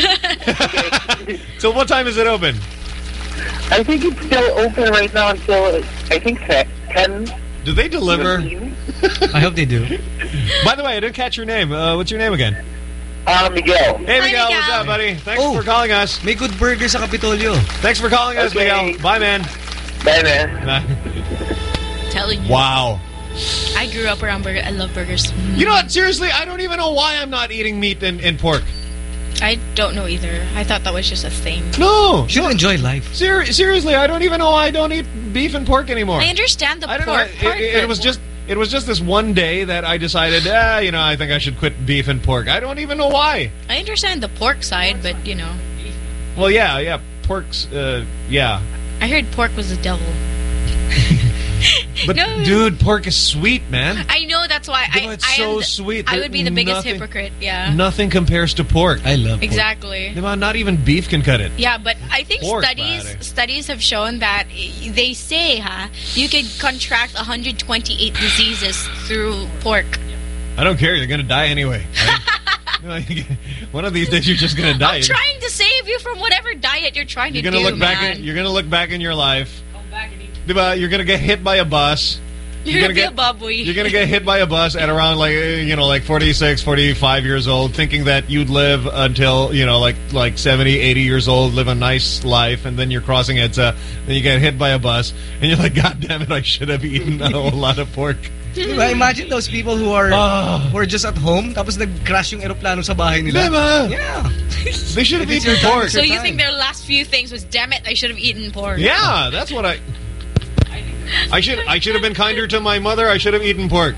Till what time is it open? I think it's still open right now until I think 10. Do they deliver? I hope they do. By the way, I didn't catch your name. What's your name again? Miguel. Hey, Miguel. What's up, buddy? Thanks for calling us. May Good Burger sa Capitolio. Thanks for calling us, Miguel. Bye, man. Bye, man. Telling you. Wow. I grew up around burgers. I love burgers. You know what? Seriously, I don't even know why I'm not eating meat and pork. I don't know either. I thought that was just a thing. No. You should enjoy life. Seriously, I don't even know why I don't eat beef and pork anymore. I understand the pork part. It was just this one day that I decided, I think I should quit beef and pork. I don't even know why. I understand the pork side, but, you know. Well, yeah, pork's, yeah. I heard pork was the devil. But, dude, pork is sweet, man. I know, that's why. It's so sweet. I would be the biggest hypocrite, yeah. Nothing compares to pork. I love pork. Exactly. Not even beef can cut it. Yeah, but I think pork, studies have shown that they say, you could contract 128 diseases through pork. I don't care. You're going to die anyway. Right? One of these days, you're just going to die. I'm trying to save you from whatever diet you're trying to do, You're going to look back in your life. You're going to get hit by a bus. You're going to be a baboy. You're going to get hit by a bus at around like 46, 45 years old, thinking that you'd live until, like 70, 80 years old, live a nice life, and then you're crossing EDSA, then you get hit by a bus, and you're like, God damn it, I should have eaten a whole lot of pork. Imagine those people who are just at home, tapos nag-crash yung aeroplano sa bahay nila. Diba? Yeah. They should have eaten pork. So you think their last few things was, damn it, I should have eaten pork. Yeah, that's what I should have been kinder to my mother. I should have eaten pork.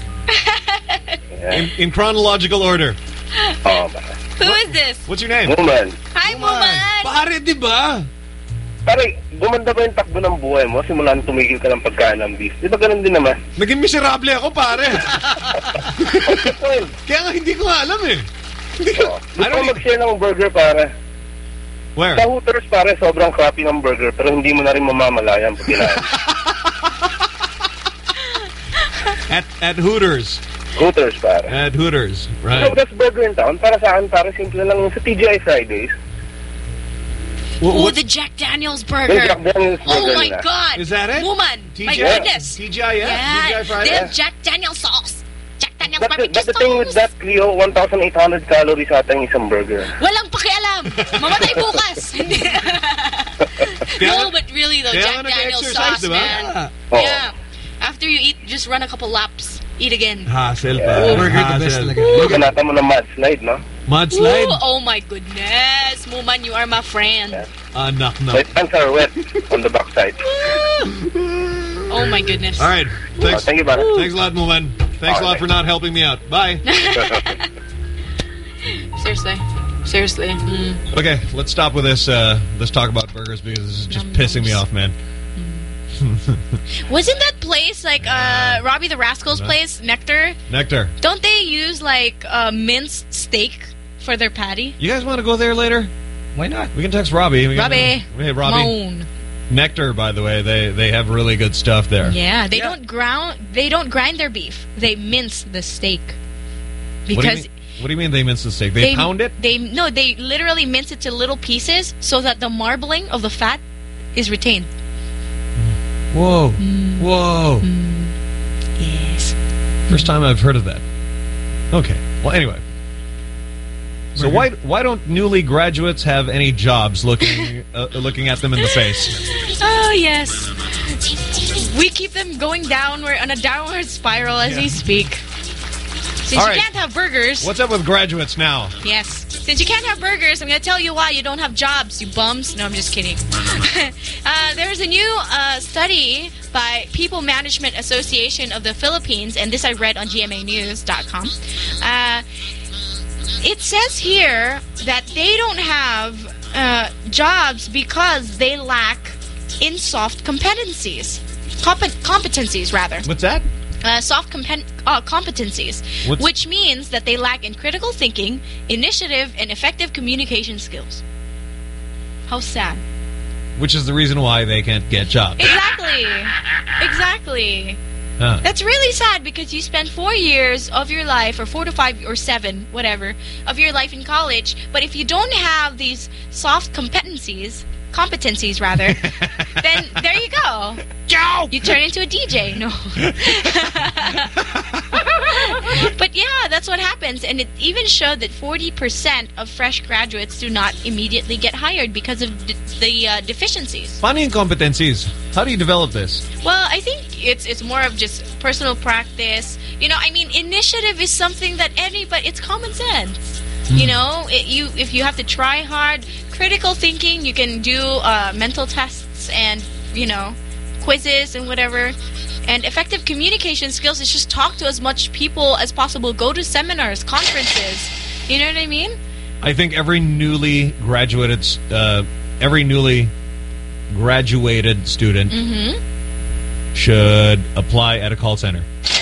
In chronological order. Who is this? What's your name? Muman. Hi, Muman. Pare, di ba? Pare, gumanda ba yung takbo ng buhay mo simula nang tumigil ka ng pagkain ng beef? Di ba ganun din naman? Naging miserable ako, pare. Kaya nga hindi ko alam eh. Gusto ko mag-share ng burger, pare. Where? Sa Hooters, pare, sobrang crappy ng burger pero hindi mo na rin mamamalayan pag kinain. At Hooters. Hooters, pare. At Hooters, right. So, best burger in town. Para sa akin, para simple lang yung sa TGI Fridays. The Jack Daniels burger. Jack Daniels burger my God. Is that it? Woman. My goodness. TGI, TGI Fridays. They have Jack Daniels sauce. Jack Daniels barbecue sauce. But the thing with that, Cleo, 1,800 calories ata yung isang burger. Walang pakialam. Mamatay bukas. No, but really though, Jack Daniels sauce, man. Yeah. After you eat, just run a couple laps. Eat again. Hassle pa. Burger the best talaga. Kanata mo na mudslide, no? Mudslide? Oh my goodness. Muman, you are my friend. Knock. My pants are wet on the backside. Oh my goodness. All right. Thanks. Thank you, buddy. Thanks a lot, Muman. Thanks a lot for not helping me out. Bye. Seriously. Okay, let's stop with this. Let's talk about burgers because this is just pissing me off, man. Wasn't that place like Robbie the Rascal's place, Nectar? Nectar. Don't they use like minced steak for their patty? You guys want to go there later? Why not? We can text Robbie. Robbie. Hey, Robbie. Moan. Nectar, by the way, they have really good stuff there. Yeah, they don't grind their beef. They mince the steak. What do you mean they mince the steak? They pound it? They literally mince it to little pieces so that the marbling of the fat is retained. Whoa. Whoa. Yes. First time I've heard of that. Okay. Well, anyway. So why don't newly graduates have any jobs looking at them in the face? Oh, yes. We keep them going downward on a downward spiral as we speak. Since you can't have burgers. What's up with graduates now? Yes. Since you can't have burgers, I'm going to tell you why you don't have jobs, you bums. No, I'm just kidding. There's a new study by People Management Association of the Philippines, and this I read on GMAnews.com. It says here that they don't have jobs because they lack in soft competencies. Competencies, rather. What's that? Soft competencies, which means that they lack in critical thinking, initiative, and effective communication skills. How sad. Which is the reason why they can't get jobs. Exactly. Huh. That's really sad because you spend 4 years of your life, or 4 to 5 or 7, whatever, of your life in college, but if you don't have these soft competencies rather, then there you go. You turn into a DJ. No. But yeah, that's what happens. And it even showed that 40% of fresh graduates do not immediately get hired because of the deficiencies. Funny incompetencies. How do you develop this? Well, I think it's more of just personal practice. You know, I mean, initiative is something that it's common sense. You know, if you have to try hard, critical thinking, you can do mental tests and, you know, quizzes and whatever. And effective communication skills is just talk to as much people as possible. Go to seminars, conferences. You know what I mean? I think every newly graduated student should apply at a call center.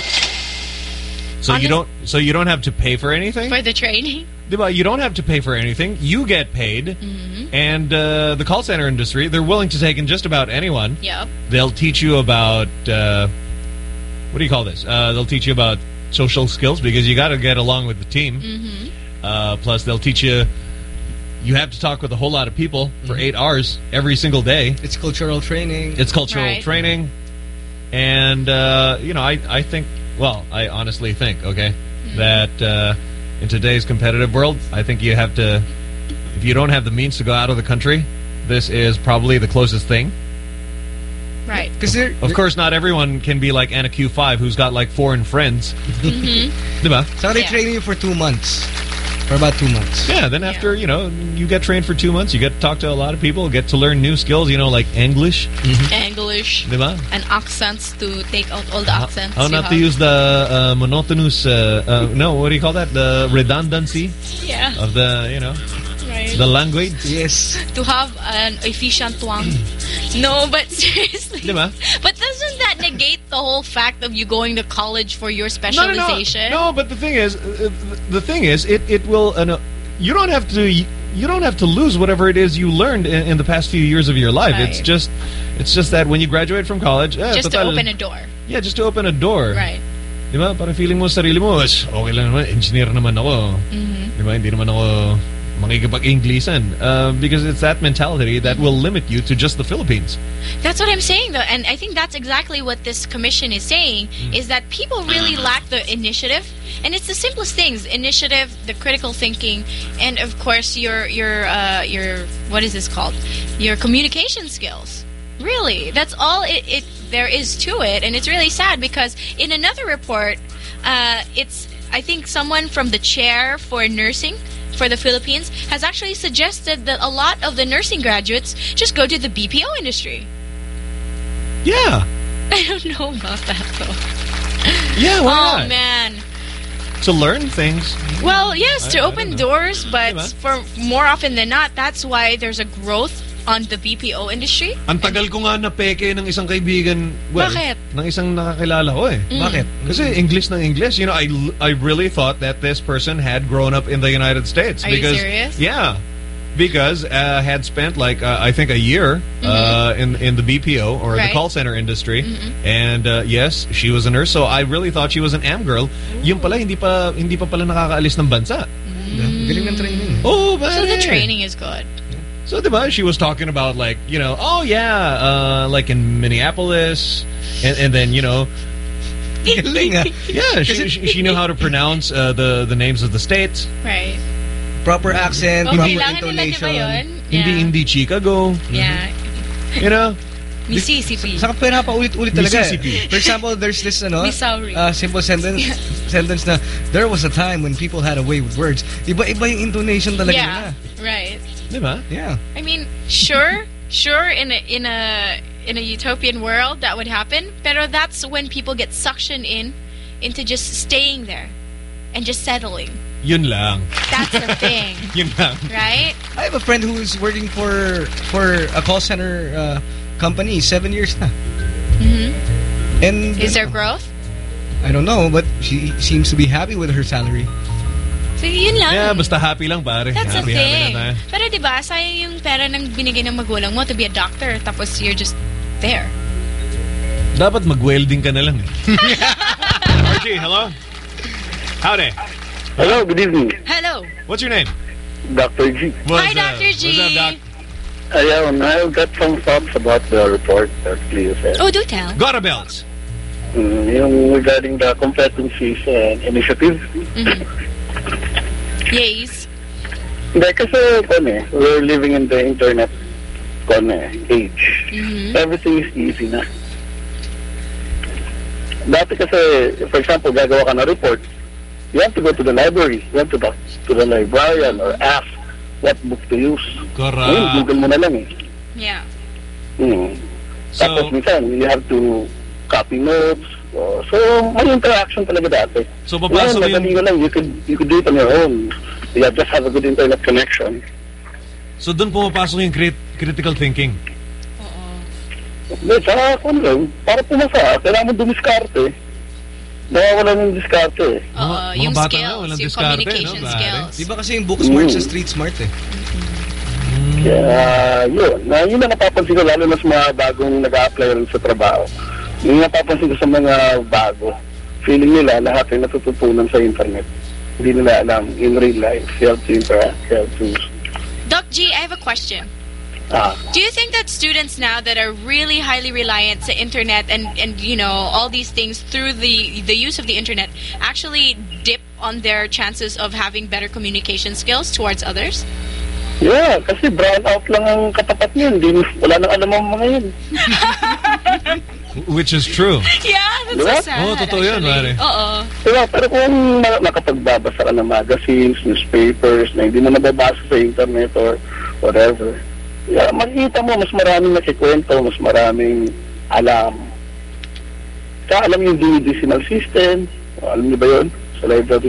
So you don't have to pay for anything? For the training? You don't have to pay for anything. You get paid. And the call center industry, they're willing to take in just about anyone. Yep. They'll teach you about, what do you call this? They'll teach you about social skills because you got to get along with the team. Plus, they'll teach you have to talk with a whole lot of people for 8 hours every single day. It's cultural training. Training. And, you know, I think, well, I honestly think, that in today's competitive world, I think you have to, if you don't have the means to go out of the country, this is probably the closest thing. Right. Of course, not everyone can be like Anna Q5, who's got like foreign friends. Diba? So they train you for 2 months. For about 2 months. Yeah, then after, you know, you get trained for 2 months, you get to talk to a lot of people, get to learn new skills, you know, like English. English. Diba? And accents to take out all the accents. How not to use the monotonous, no, what do you call that? The redundancy of the, you know, the language. Yes. To have an efficient twang. No, but seriously. Diba? But doesn't that negate the whole fact of you going to college for your specialization? No, but the thing is, it will. You don't have to lose whatever it is you learned in the past few years of your life. Right. It's just that when you graduate from college, just to open a door. Yeah, just to open a door. Right. Diba? Parang feeling mo sarili mo, okay lang naman, engineer naman ako. Diba? Hindi naman ako makikipag-Inglesan. Because it's that mentality that will limit you to just the Philippines. That's what I'm saying, though. And I think that's exactly what this commission is saying, is that people really lack the initiative. And it's the simplest things. Initiative, the critical thinking, and, of course, your what is this called? Your communication skills. Really. That's all there is to it. And it's really sad because in another report, I think someone from the chair for nursing for the Philippines has actually suggested that a lot of the nursing graduates just go to the BPO industry. Yeah. I don't know about that, though. Yeah, why not? Oh, man. To learn things. Well, yes, to open doors, but for more often than not, that's why there's a growth on the BPO industry. Ang tagal ko nga napeke ng isang kaibigan, Bakit? ng isang nakakilala ko eh. Bakit? Kasi English ng English. You know, I really thought that this person had grown up in the United States. Are you serious? Yeah. because had spent like I think a year in the BPO or the call center industry, and yes, she was a nurse. So I really thought she was an AM girl. Yung pala hindi pa pala nakakaalis ng bansa. Galing ng training. Oh, so the training is good. So diba, she was talking about like, you know, oh yeah, like in Minneapolis, and then, you know, yeah, she knew how to pronounce the names of the states. Right. Proper accent, proper intonation. Hindi Chicago. Yeah. You know? Mississippi. Saka pinapaulit-ulit talaga. For example, there's this simple sentence na there was a time when people had a way with words. Iba-iba yung intonation talaga nila. Right. Diba? Yeah. I mean, sure in a utopian world that would happen, pero that's when people get suctioned into just staying there and just settling. Yun lang. That's the thing. Yun lang. Right? I have a friend who is working for a call center company 7 years na. And is there growth? I don't know, but she seems to be happy with her salary. So yun lang. Yeah, basta happy lang pare. That's happy, the thing. Happy pero diba, sayang yung pera ng binigay ng magulang mo to be a doctor, tapos you're just there. Dapat mag-welding ka na lang. Archie, hello? Howdy. Hello, good evening. Hello. What's your name? Dr. G. Hi, Dr. G. What's up, Doc? I've got some thoughts about the report that Cleo said. Oh, do tell. Gotta bells. Yung regarding the competencies initiative. Yes. Hindi, kasi we're living in the internet age. Everything is easy na. Dati kasi, for example, gagawa ka na report, you have to go to the library. You have to talk to the librarian or ask what book to use. Correct. Ngayon, Google mo na lang eh. Yeah. Tapos minsan, you have to copy notes. So, may interaction talaga dati. So, papasok yung... You could do it on your own. You just have a good internet connection. So, doon pumapasok yung critical thinking. Hindi, saka para pumasa, kailangan mo dumiskarte. Nawawala ng diskarte. Yung skills, yung communication skills. Di ba kasi yung book smart sa street smart eh? Kaya, yun na napapansin ko lalo na sa mga bagong nag-a-apply rin sa trabaho. Yung napapansin ko sa mga bago, feeling nila lahat ay natututunan sa internet. Hindi nila alam in real life. You have to interact, you have to... Doc G, I have a question. Do you think that students now that are really highly reliant to internet and you know all these things through the use of the internet actually dip on their chances of having better communication skills towards others? Yeah, kasi brown out lang ang katapat niyan. Wala nang alam ang mga yun. Which is true. Yeah, that's so sad. Totoo yun, pare. Diba, pero kung nakapagbabasa ka ng magazines, newspapers, na hindi mo nababasa sa internet or whatever, makikita mo, mas maraming nakikwento, mas maraming alam. Kaya alam yung decimal system. Alam niyo ba yun? Sa library?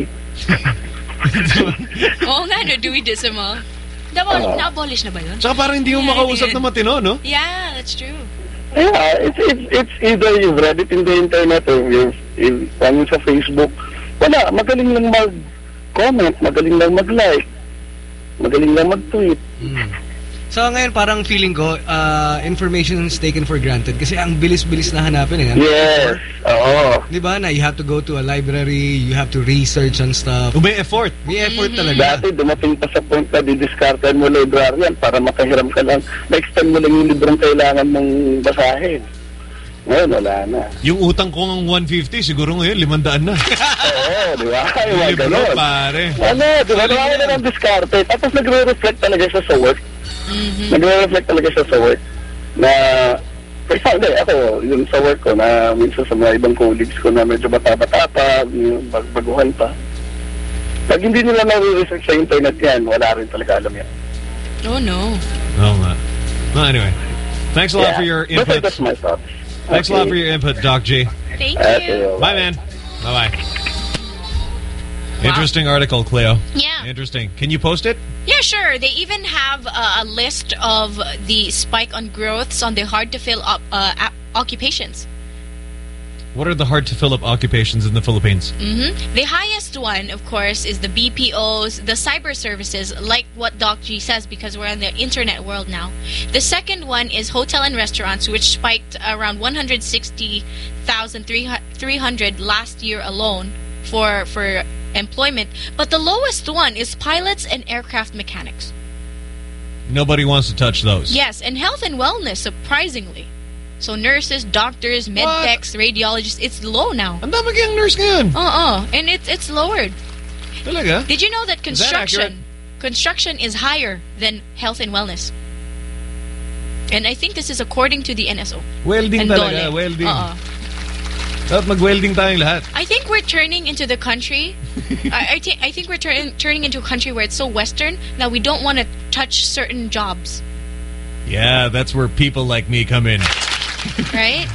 Oo nga, no, Dewey Decimal. Na-abolish na ba yun? Tsaka parang hindi mo makausap na matino, no? Yeah, that's true. Yeah, it's either you've read it in the internet or you've sa Facebook. Wala, magaling lang mag-comment, magaling lang mag-like, magaling lang mag-tweet. So ngayon parang feeling ko information is taken for granted kasi ang bilis-bilis na hanapin eh. Yes. Oo. Di ba na you have to go to a library, you have to research and stuff. May effort. May effort talaga. Dati dumating pa sa point na didiskartan mo librarian para makahiram ka lang. Na-extend mo lang yung librong kailangan mong basahin. Ngayon, wala na. Yung utang ko ng 150, siguro ngayon, 500 na. Oo, di ba? Yung libro, pare. Di ba? Wala na ng diskarte. Tapos nagre-reflect talaga siya sa work. Nagre-reflect talaga siya sa work. Na, for example, ako, yung sa work ko, na minsan sa mga ibang colleagues ko na medyo bata-bata pa, baguhan pa. Pag hindi nila nare-research sa internet yan, wala rin talaga alam yan. Oh, no. Oo nga. Well, anyway, thanks a lot for your input. That's my thoughts. Thanks a lot for your input, Doc G. Thank you. Bye, man. Bye-bye. Wow. Interesting article, Cleo. Yeah. Interesting. Can you post it? Yeah, sure. They even have a list of the spike on growths on the hard-to-fill occupations. What are the hard-to-fill-up occupations in the Philippines? The highest one, of course, is the BPOs, the cyber services, like what Doc G says, because we're in the internet world now. The second one is hotel and restaurants, which spiked around 160,300 last year alone for employment. But the lowest one is pilots and aircraft mechanics. Nobody wants to touch those. Yes, and health and wellness, surprisingly. So nurses, doctors, medtechs, radiologists, it's low now. Ang dami kayang nurse ngayon. And it's lowered. Talaga? Did you know that Is that accurate? construction is higher than health and wellness? And I think this is according to the NSO. Welding and talaga, Dole. welding. Dapat mag-welding tayong lahat. I think we're turning into the country. I think we're turning into a country where it's so Western that we don't want to touch certain jobs. Yeah, that's where people like me come in. Right?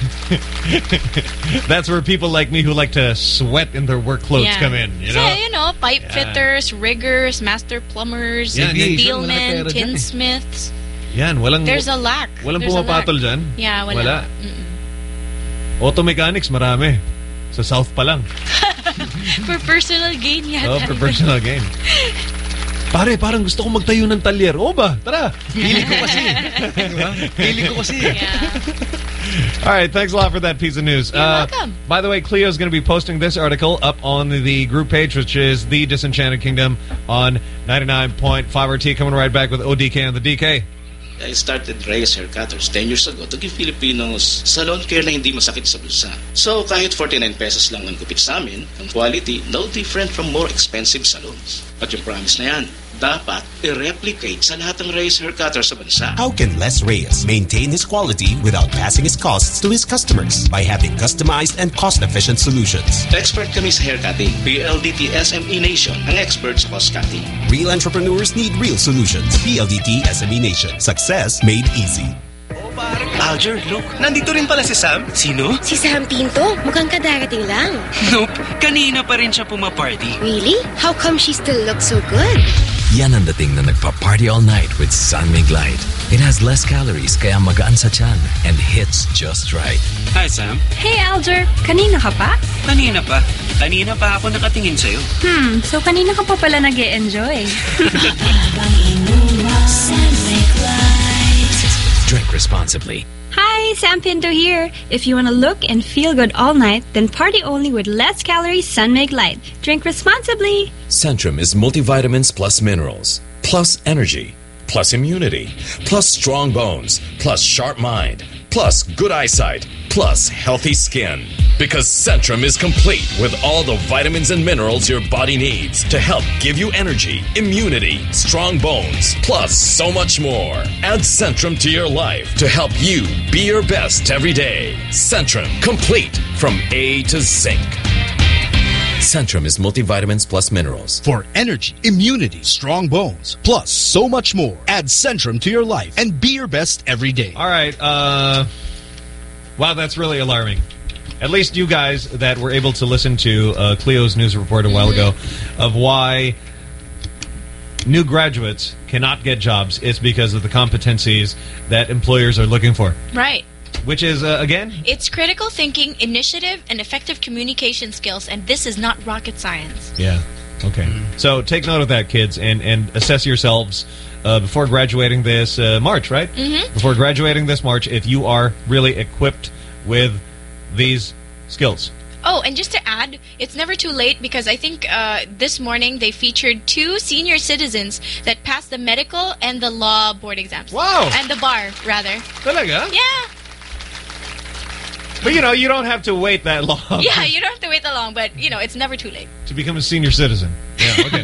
That's where people like me who like to sweat in their work clothes come in. You know? So, pipe fitters, riggers, master plumbers, steelmen, tinsmiths. Yan, There's a lack. Walang There's a lack. pumapatol dyan. Yeah, wala. Auto mechanics, marami. Sa South pa lang. For personal gain yata. For personal gain. Pare, parang gusto ko magtayo ng talyer. Ba? Tara. Pili ko kasi. All right, thanks a lot for that piece of news. You're welcome. By the way, Cleo's going to be posting this article up on the group page, which is The Disenchanted Kingdom on 99.5 RT. Coming right back with ODK on the DK. I started Reyes Hair Cutters 10 years ago to give Filipinos salon care na hindi masakit sa bulsa. So kahit 49 pesos lang ang gupit sa amin, ang quality no different from more expensive salons. At yung promise na yan, dapat i-replicate sa lahat ng Reyes Hair Cutters sa bansa. How can Les Reyes maintain his quality without passing his costs to his customers? By having customized and cost-efficient solutions. Expert kami sa haircutting. PLDT SME Nation ang expert sa cost cutting. Real entrepreneurs need real solutions. PLDT SME Nation. Success made easy. Alger, look. Nandito rin pala si Sam. Sino? Si Sam Pinto. Mukhang kadarating lang. Nope. Kanina pa rin siya pumaparty. Really? How come she still looks so good? Yan ang dating na nagpa-party all night with Sunmig Light. It has less calories kaya magaan sa tiyan and hits just right. Hi, Sam. Hey, Alger. Kanina ka pa? Kanina pa. Kanina pa ako nakatingin sa'yo. So kanina ka pa pala nag-e-enjoy. Drink responsibly. Hi, Sam Pinto here. If you want to look and feel good all night, then party only with less calories Sunmig Light. Drink responsibly. Centrum is multivitamins plus minerals, plus energy, plus immunity, plus strong bones, plus sharp mind, plus good eyesight, plus healthy skin. Because Centrum is complete with all the vitamins and minerals your body needs to help give you energy, immunity, strong bones, plus so much more. Add Centrum to your life to help you be your best every day. Centrum, complete from A to Zinc. Centrum is multivitamins plus minerals. For energy, immunity, strong bones, plus so much more. Add Centrum to your life and be your best every day. All right. Wow, that's really alarming. At least you guys that were able to listen to Cleo's news report a while ago of why new graduates cannot get jobs. It's because of the competencies that employers are looking for. Right. Which is, again? It's critical thinking, initiative, and effective communication skills, and this is not rocket science. Yeah. Okay. So take note of that, kids, and assess yourselves before graduating this March, right? Before graduating this March, if you are really equipped with these skills. Oh, and just to add, it's never too late because I think this morning they featured 2 senior citizens that passed the medical and the law board exams. Wow! And the bar, rather. Talaga? Yeah. But, you know, you don't have to wait that long. Yeah, you don't have to wait that long, but, you know, it's never too late. To become a senior citizen. Yeah, okay.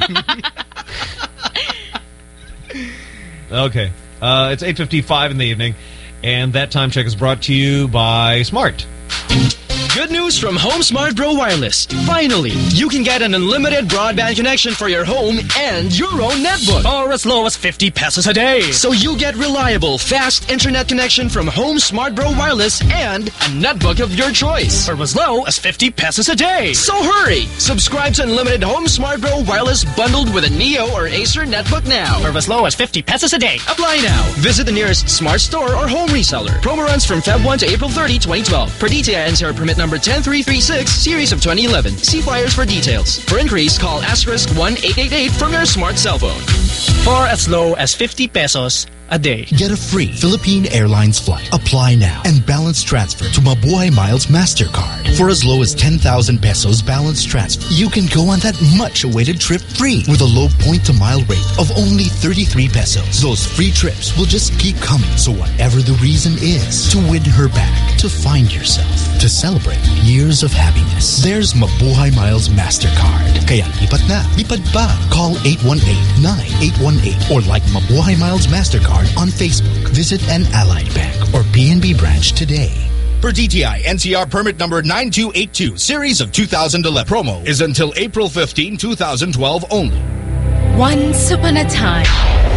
Okay. It's 8:55 in the evening, and that time check is brought to you by Smart. Good news from Home Smart Bro Wireless. Finally, you can get an unlimited broadband connection for your home and your own netbook. Or as low as 50 pesos a day. So you get reliable, fast internet connection from Home Smart Bro Wireless and a netbook of your choice. Or as low as 50 pesos a day. So hurry! Subscribe to unlimited Home Smart Bro Wireless bundled with a Neo or Acer netbook now. Or as low as 50 pesos a day. Apply now. Visit the nearest Smart store or home reseller. Promo runs from Feb 1 to April 30, 2012. Per DTI NCR permit number number 10336, series of 2011. See flyers for details. For inquiries, call *1888 from your smart cell phone. For as low as 50 pesos a day. Get a free Philippine Airlines flight. Apply now and balance transfer to Mabuhay Miles MasterCard. For as low as 10,000 pesos balance transfer, you can go on that much-awaited trip free with a low point-to-mile rate of only 33 pesos. Those free trips will just keep coming. So whatever the reason is, to win her back, to find yourself, to celebrate years of happiness, there's Mabuhay Miles MasterCard. Kaya lipat na, lipad pa. Call 818-9818 or like Mabuhay Miles MasterCard on Facebook. Visit an Allied Bank or PNB branch today. Per DTI NCR permit number 9282, series of 2011. Promo is until April 15, 2012 only. Once upon a time,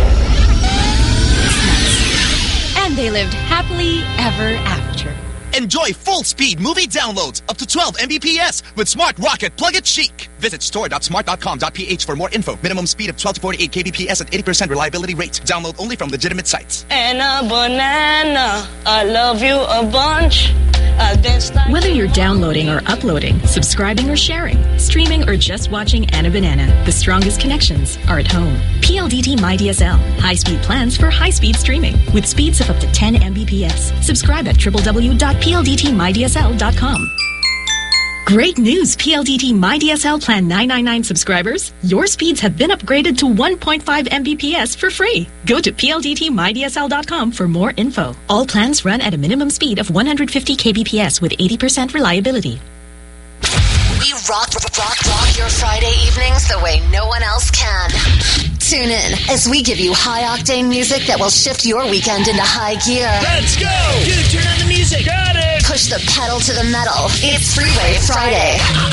and they lived happily ever after. Enjoy full-speed movie downloads up to 12 Mbps with Smart Rocket Plug It Chic. Visit store.smart.com.ph for more info. Minimum speed of 12 to 48 kbps at 80% reliability rate. Download only from legitimate sites. And a banana, I love you a bunch. Whether you're downloading or uploading, subscribing or sharing, streaming or just watching Anna Banana, the strongest connections are at home. PLDT MyDSL. High-speed plans for high-speed streaming with speeds of up to 10 Mbps. Subscribe at www.pldtmydsl.com. Great news, PLDT MyDSL Plan 999 subscribers. Your speeds have been upgraded to 1.5 Mbps for free. Go to pldtmydsl.com for more info. All plans run at a minimum speed of 150 kbps with 80% reliability. We rock your Friday evenings the way no one else can. Tune in as we give you high-octane music that will shift your weekend into high gear. Let's go! Dude, turn on the music. Got it! Push the pedal to the metal. It's Freeway Friday.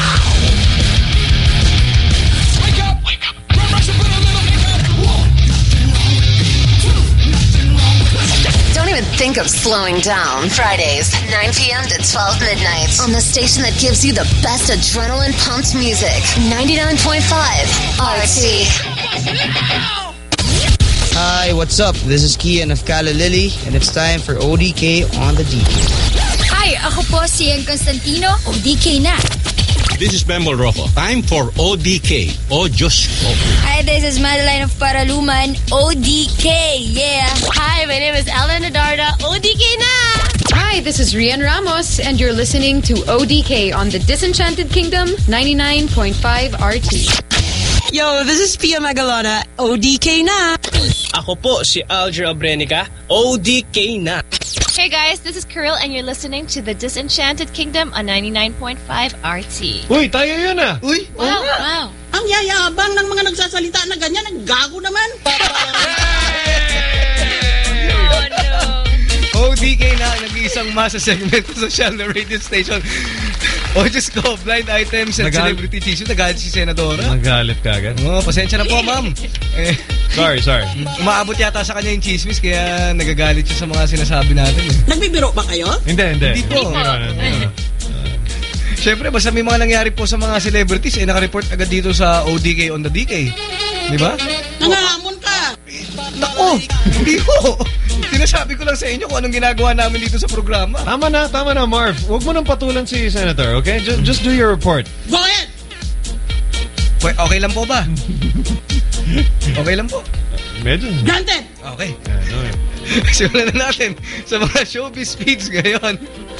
Wake up! Wake up! Don't even think of slowing down. Fridays, 9 p.m. to 12 midnight. On the station that gives you the best adrenaline-pumped music. 99.5 RT. Hi, what's up? This is Kian of Cala Lily, and it's time for ODK on the DK. Hi, ako po si Ian Constantino, ODK na. This is Bembol Rojo. Time for ODK, O Diyos Ko. Hi, this is Madeline of Paraluman, ODK, yeah. Hi, my name is Ellen Adarda, ODK na. Hi, this is Rian Ramos, and you're listening to ODK on the Disenchanted Kingdom, 99.5 RT. Yo, this is Pia Magalona, ODK na. Ako po si Alger Abrenica, ODK na. Hey guys, this is Kirill and you're listening to the Disenchanted Kingdom on 99.5 RT. Uy, tayo yun ah. Uy, wow, wow. Ang yayabang ng mga nagsasalita na ganyan, naggago naman. Oh no. ODK na, nag-iisang masa segment sa social na radio station. O, Diyos ko, blind items and celebrity tissue. Nagalit si Senadora. Nagalit ka agad? Oo, pasensya na po, ma'am. Sorry. Umaabot yata sa kanya yung chismis, kaya nagagalit siya sa mga sinasabi natin. Nagbibiro ba kayo? Hindi. Hindi po. Siyempre, basta may mga nangyari po sa mga celebrities, naka-report agad dito sa ODK on the DK. Di ba? Nangahamon ka! Nako, hindi po. Sinasabi ko lang sa inyo kung anong ginagawa namin dito sa programa. Tama na, Marv. Huwag mo nang patulan si Senator, okay? Just do your report. Go ahead! Okay lang po ba? Okay lang po. Medyo. Granted! Okay. Simulan na natin sa mga showbiz feeds ngayon.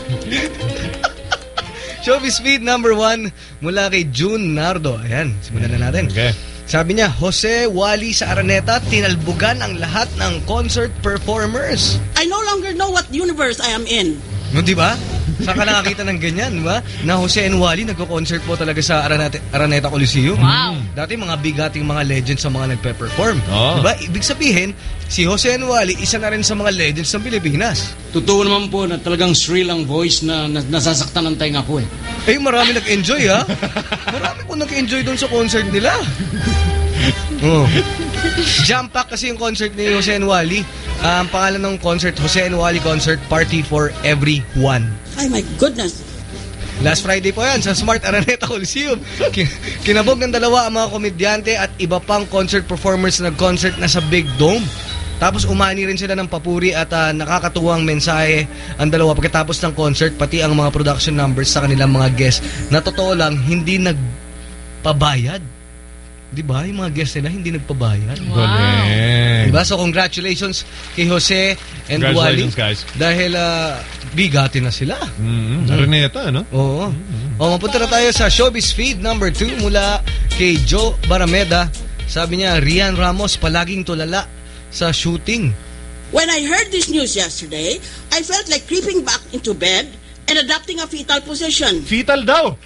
Showbiz feed number 1 mula kay June Nardo. Ayan, simulan na natin. Okay. Sabi niya, Jose Wally sa Araneta, tinalbugan ang lahat ng concert performers. I no longer know what universe I am in. No, di ba? Saan ka nakakita ng ganyan, di ba? Na Jose and Wally nagko-concert po talaga sa Araneta Coliseum. Wow. Dati mga bigating mga legends sa mga nagpe-perform. Oh. Di ba? Ibig sabihin, si Jose and Wally, isa na rin sa mga legends ng Pilipinas. Totoo naman po na talagang shrill ang voice na nasasaktan ng tainga ko eh. Eh, marami nag-enjoy ha. Marami po nag-enjoy doon sa concert nila. Oh. Jump pack kasi yung concert ni Jose and Wally. Ang pangalan ng concert, Jose and Wally Concert Party for Everyone. Ay, my goodness. Last Friday po yan sa Smart Araneta Coliseum. Kinabog ng dalawa ang mga komedyante at iba pang concert performers na nag-concert na sa Big Dome. Tapos umani rin sila ng papuri at nakakatuwang mensahe ang dalawa pagkatapos ng concert, pati ang mga production numbers sa kanilang mga guests. Na totoo lang, hindi nagpabayad. Diba? Yung mga guests nila hindi nagpabayad. Galing. Diba? So congratulations kay Jose and Wally. Congratulations, guys. Dahil bigati na sila. Araneta, no? Oo. Mapunta na tayo sa Showbiz Feed number 2 mula kay Joe Barameda. Sabi niya, Rian Ramos palaging tulala sa shooting. When I heard this news yesterday, I felt like creeping back into bed and adopting a fetal position. Fetal daw!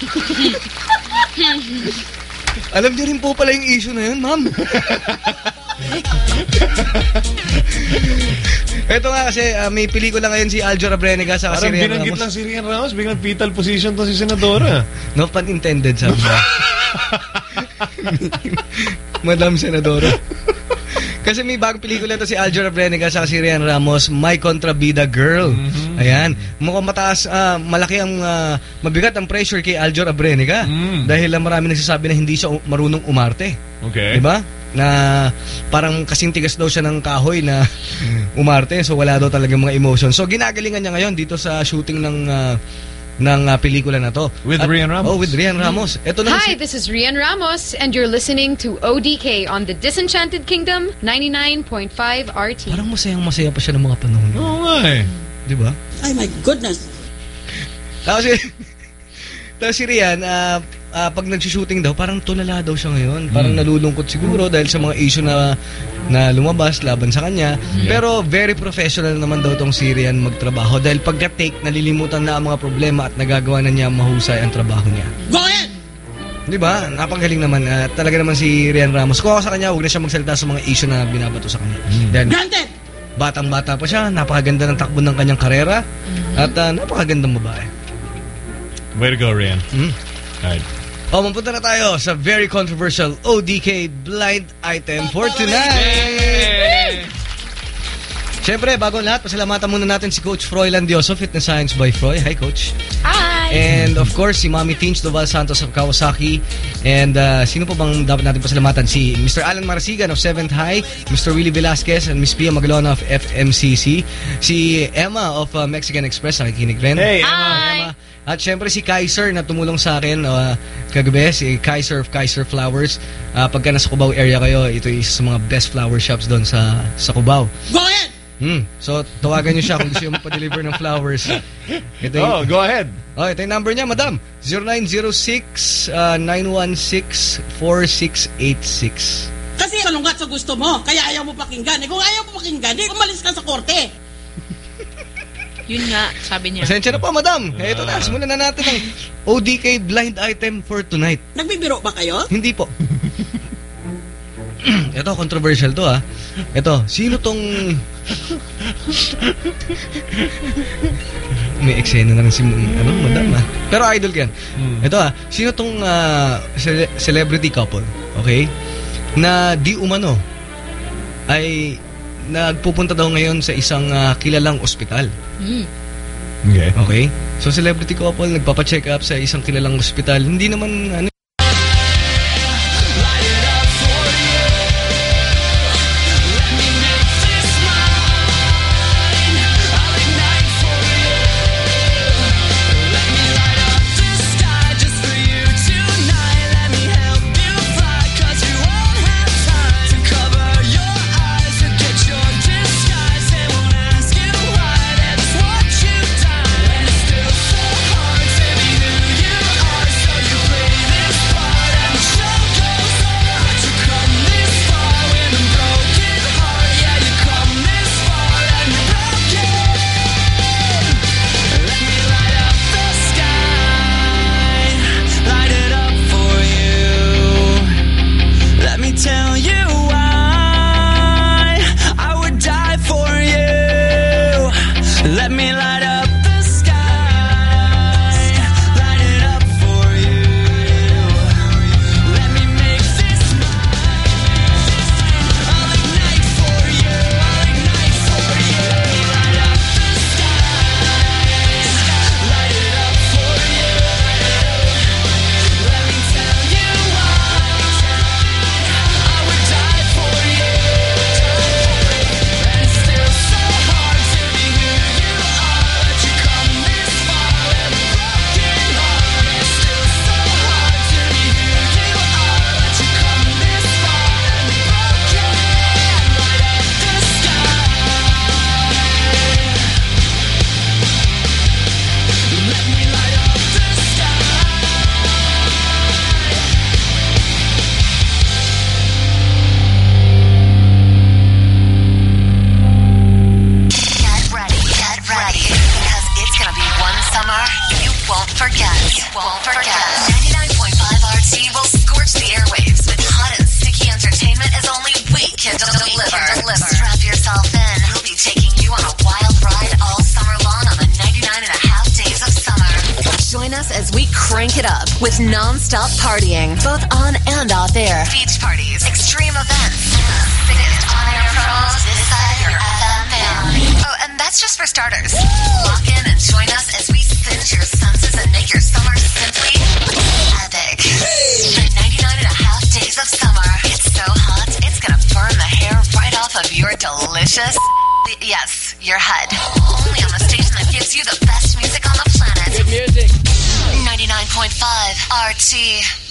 Alam niyo rin po pala yung issue na yun, ma'am. Ito nga kasi may pelikula ngayon si Aljo Abrenica sa si Rian binanggit Ramos. lang si Rian Ramos, biglang fetal position to si Senadora. No pun intended, sabi niya. Madam Senadora. Kasi may bagong pelikula to si Aljo Abrenica sa si Rian Ramos, My Contrabida Girl. Ayan. Mukhang mataas, malaki ang mabigat ang pressure kay Aljo Abrenica dahil marami nagsasabi na hindi siya marunong umarte. Okay. Diba? Na parang kasing tigas daw siya ng kahoy na umarte, so wala daw talaga mga emotion. So ginagalingan niya ngayon dito sa shooting ng pelikula na to. With Rian Ramos. Oh, with Rian Ramos. Ito na Hi, this is Rian Ramos and you're listening to ODK on the Disenchanted Kingdom 99.5 RT. Parang masayang-masaya pa siya ng mga panahon. Oo nga eh. Di ba? Ay, my goodness. Tapos si Rian, pag nag-shooting daw, parang tulala daw siya ngayon. Parang nalulungkot siguro dahil sa mga issue na lumabas laban sa kanya. Pero very professional naman daw tong si Rian magtrabaho dahil pagka-take, nalilimutan na ang mga problema at nagagawa na niya mahusay ang trabaho niya. Go ahead! Di ba? Napagaling naman. Talaga naman si Rian Ramos. Kung ako sa kanya, huwag na siya magsalita sa mga issue na binabato sa kanya. Granted! Batang-bata pa siya. Napakaganda ng takbo ng kanyang karera. At napakagandang babae. Way to go, Rian. Alright. Mapunta na tayo sa very controversial ODK blind item for tonight. Siyempre, bago lahat, pasalamatan muna natin si Coach Froy Landioso, Fitness Science by Froy. Hi, Coach. Hi! And of course, si Mami Tinch Doval Santos of Kawasaki. And sino po bang dapat natin pasalamatan? Si Mr. Alan Marasigan of 7th High, Mr. Willie Velasquez, and Miss Pia Magalona of FMCC. Si Emma of Mexican Express, nakikinig rin. Hey, Emma. At syempre si Kaiser na tumulong sa akin kagabi, si Kaiser of Kaiser Flowers. Pagka nasa Cubao area kayo, ito is sa mga best flower shops doon sa Cubao. Go ahead! So, tawagan niyo siya kung gusto niyo magpa-deliver ng flowers. Go ahead. Ito yung number niya, madam. 0906-916-4686. Kasi kalunggat sa gusto mo, kaya ayaw mo pakinggan. Kung ayaw mo pakinggan, umalis ka sa korte. Yun nga, sabi niya. Pasensya na po, madam. Ito na, simulan na natin ang ODK blind item for tonight. Nagbibiro ba kayo? Hindi po. Ito, controversial to Ito, sino tong... May eksena na rin si madam Pero idol yan. Ito sino tong celebrity couple, okay? Na di umano ay nagpupunta daw ngayon sa isang kilalang ospital. Okay? So celebrity couple nagpapa-check up sa isang kilalang ospital. Hindi naman with non-stop partying, both on and off air. Beach parties, extreme events, the biggest on-air promos this side your FM family. Oh, and that's just for starters. Lock in and join us as we singe your senses and make your summer simply epic. The 99.5 days of summer. It's so hot, it's gonna burn the hair right off of your delicious... Yes, your head. Only on the station that gives you the best music on the planet. Good music. 99.5 RT.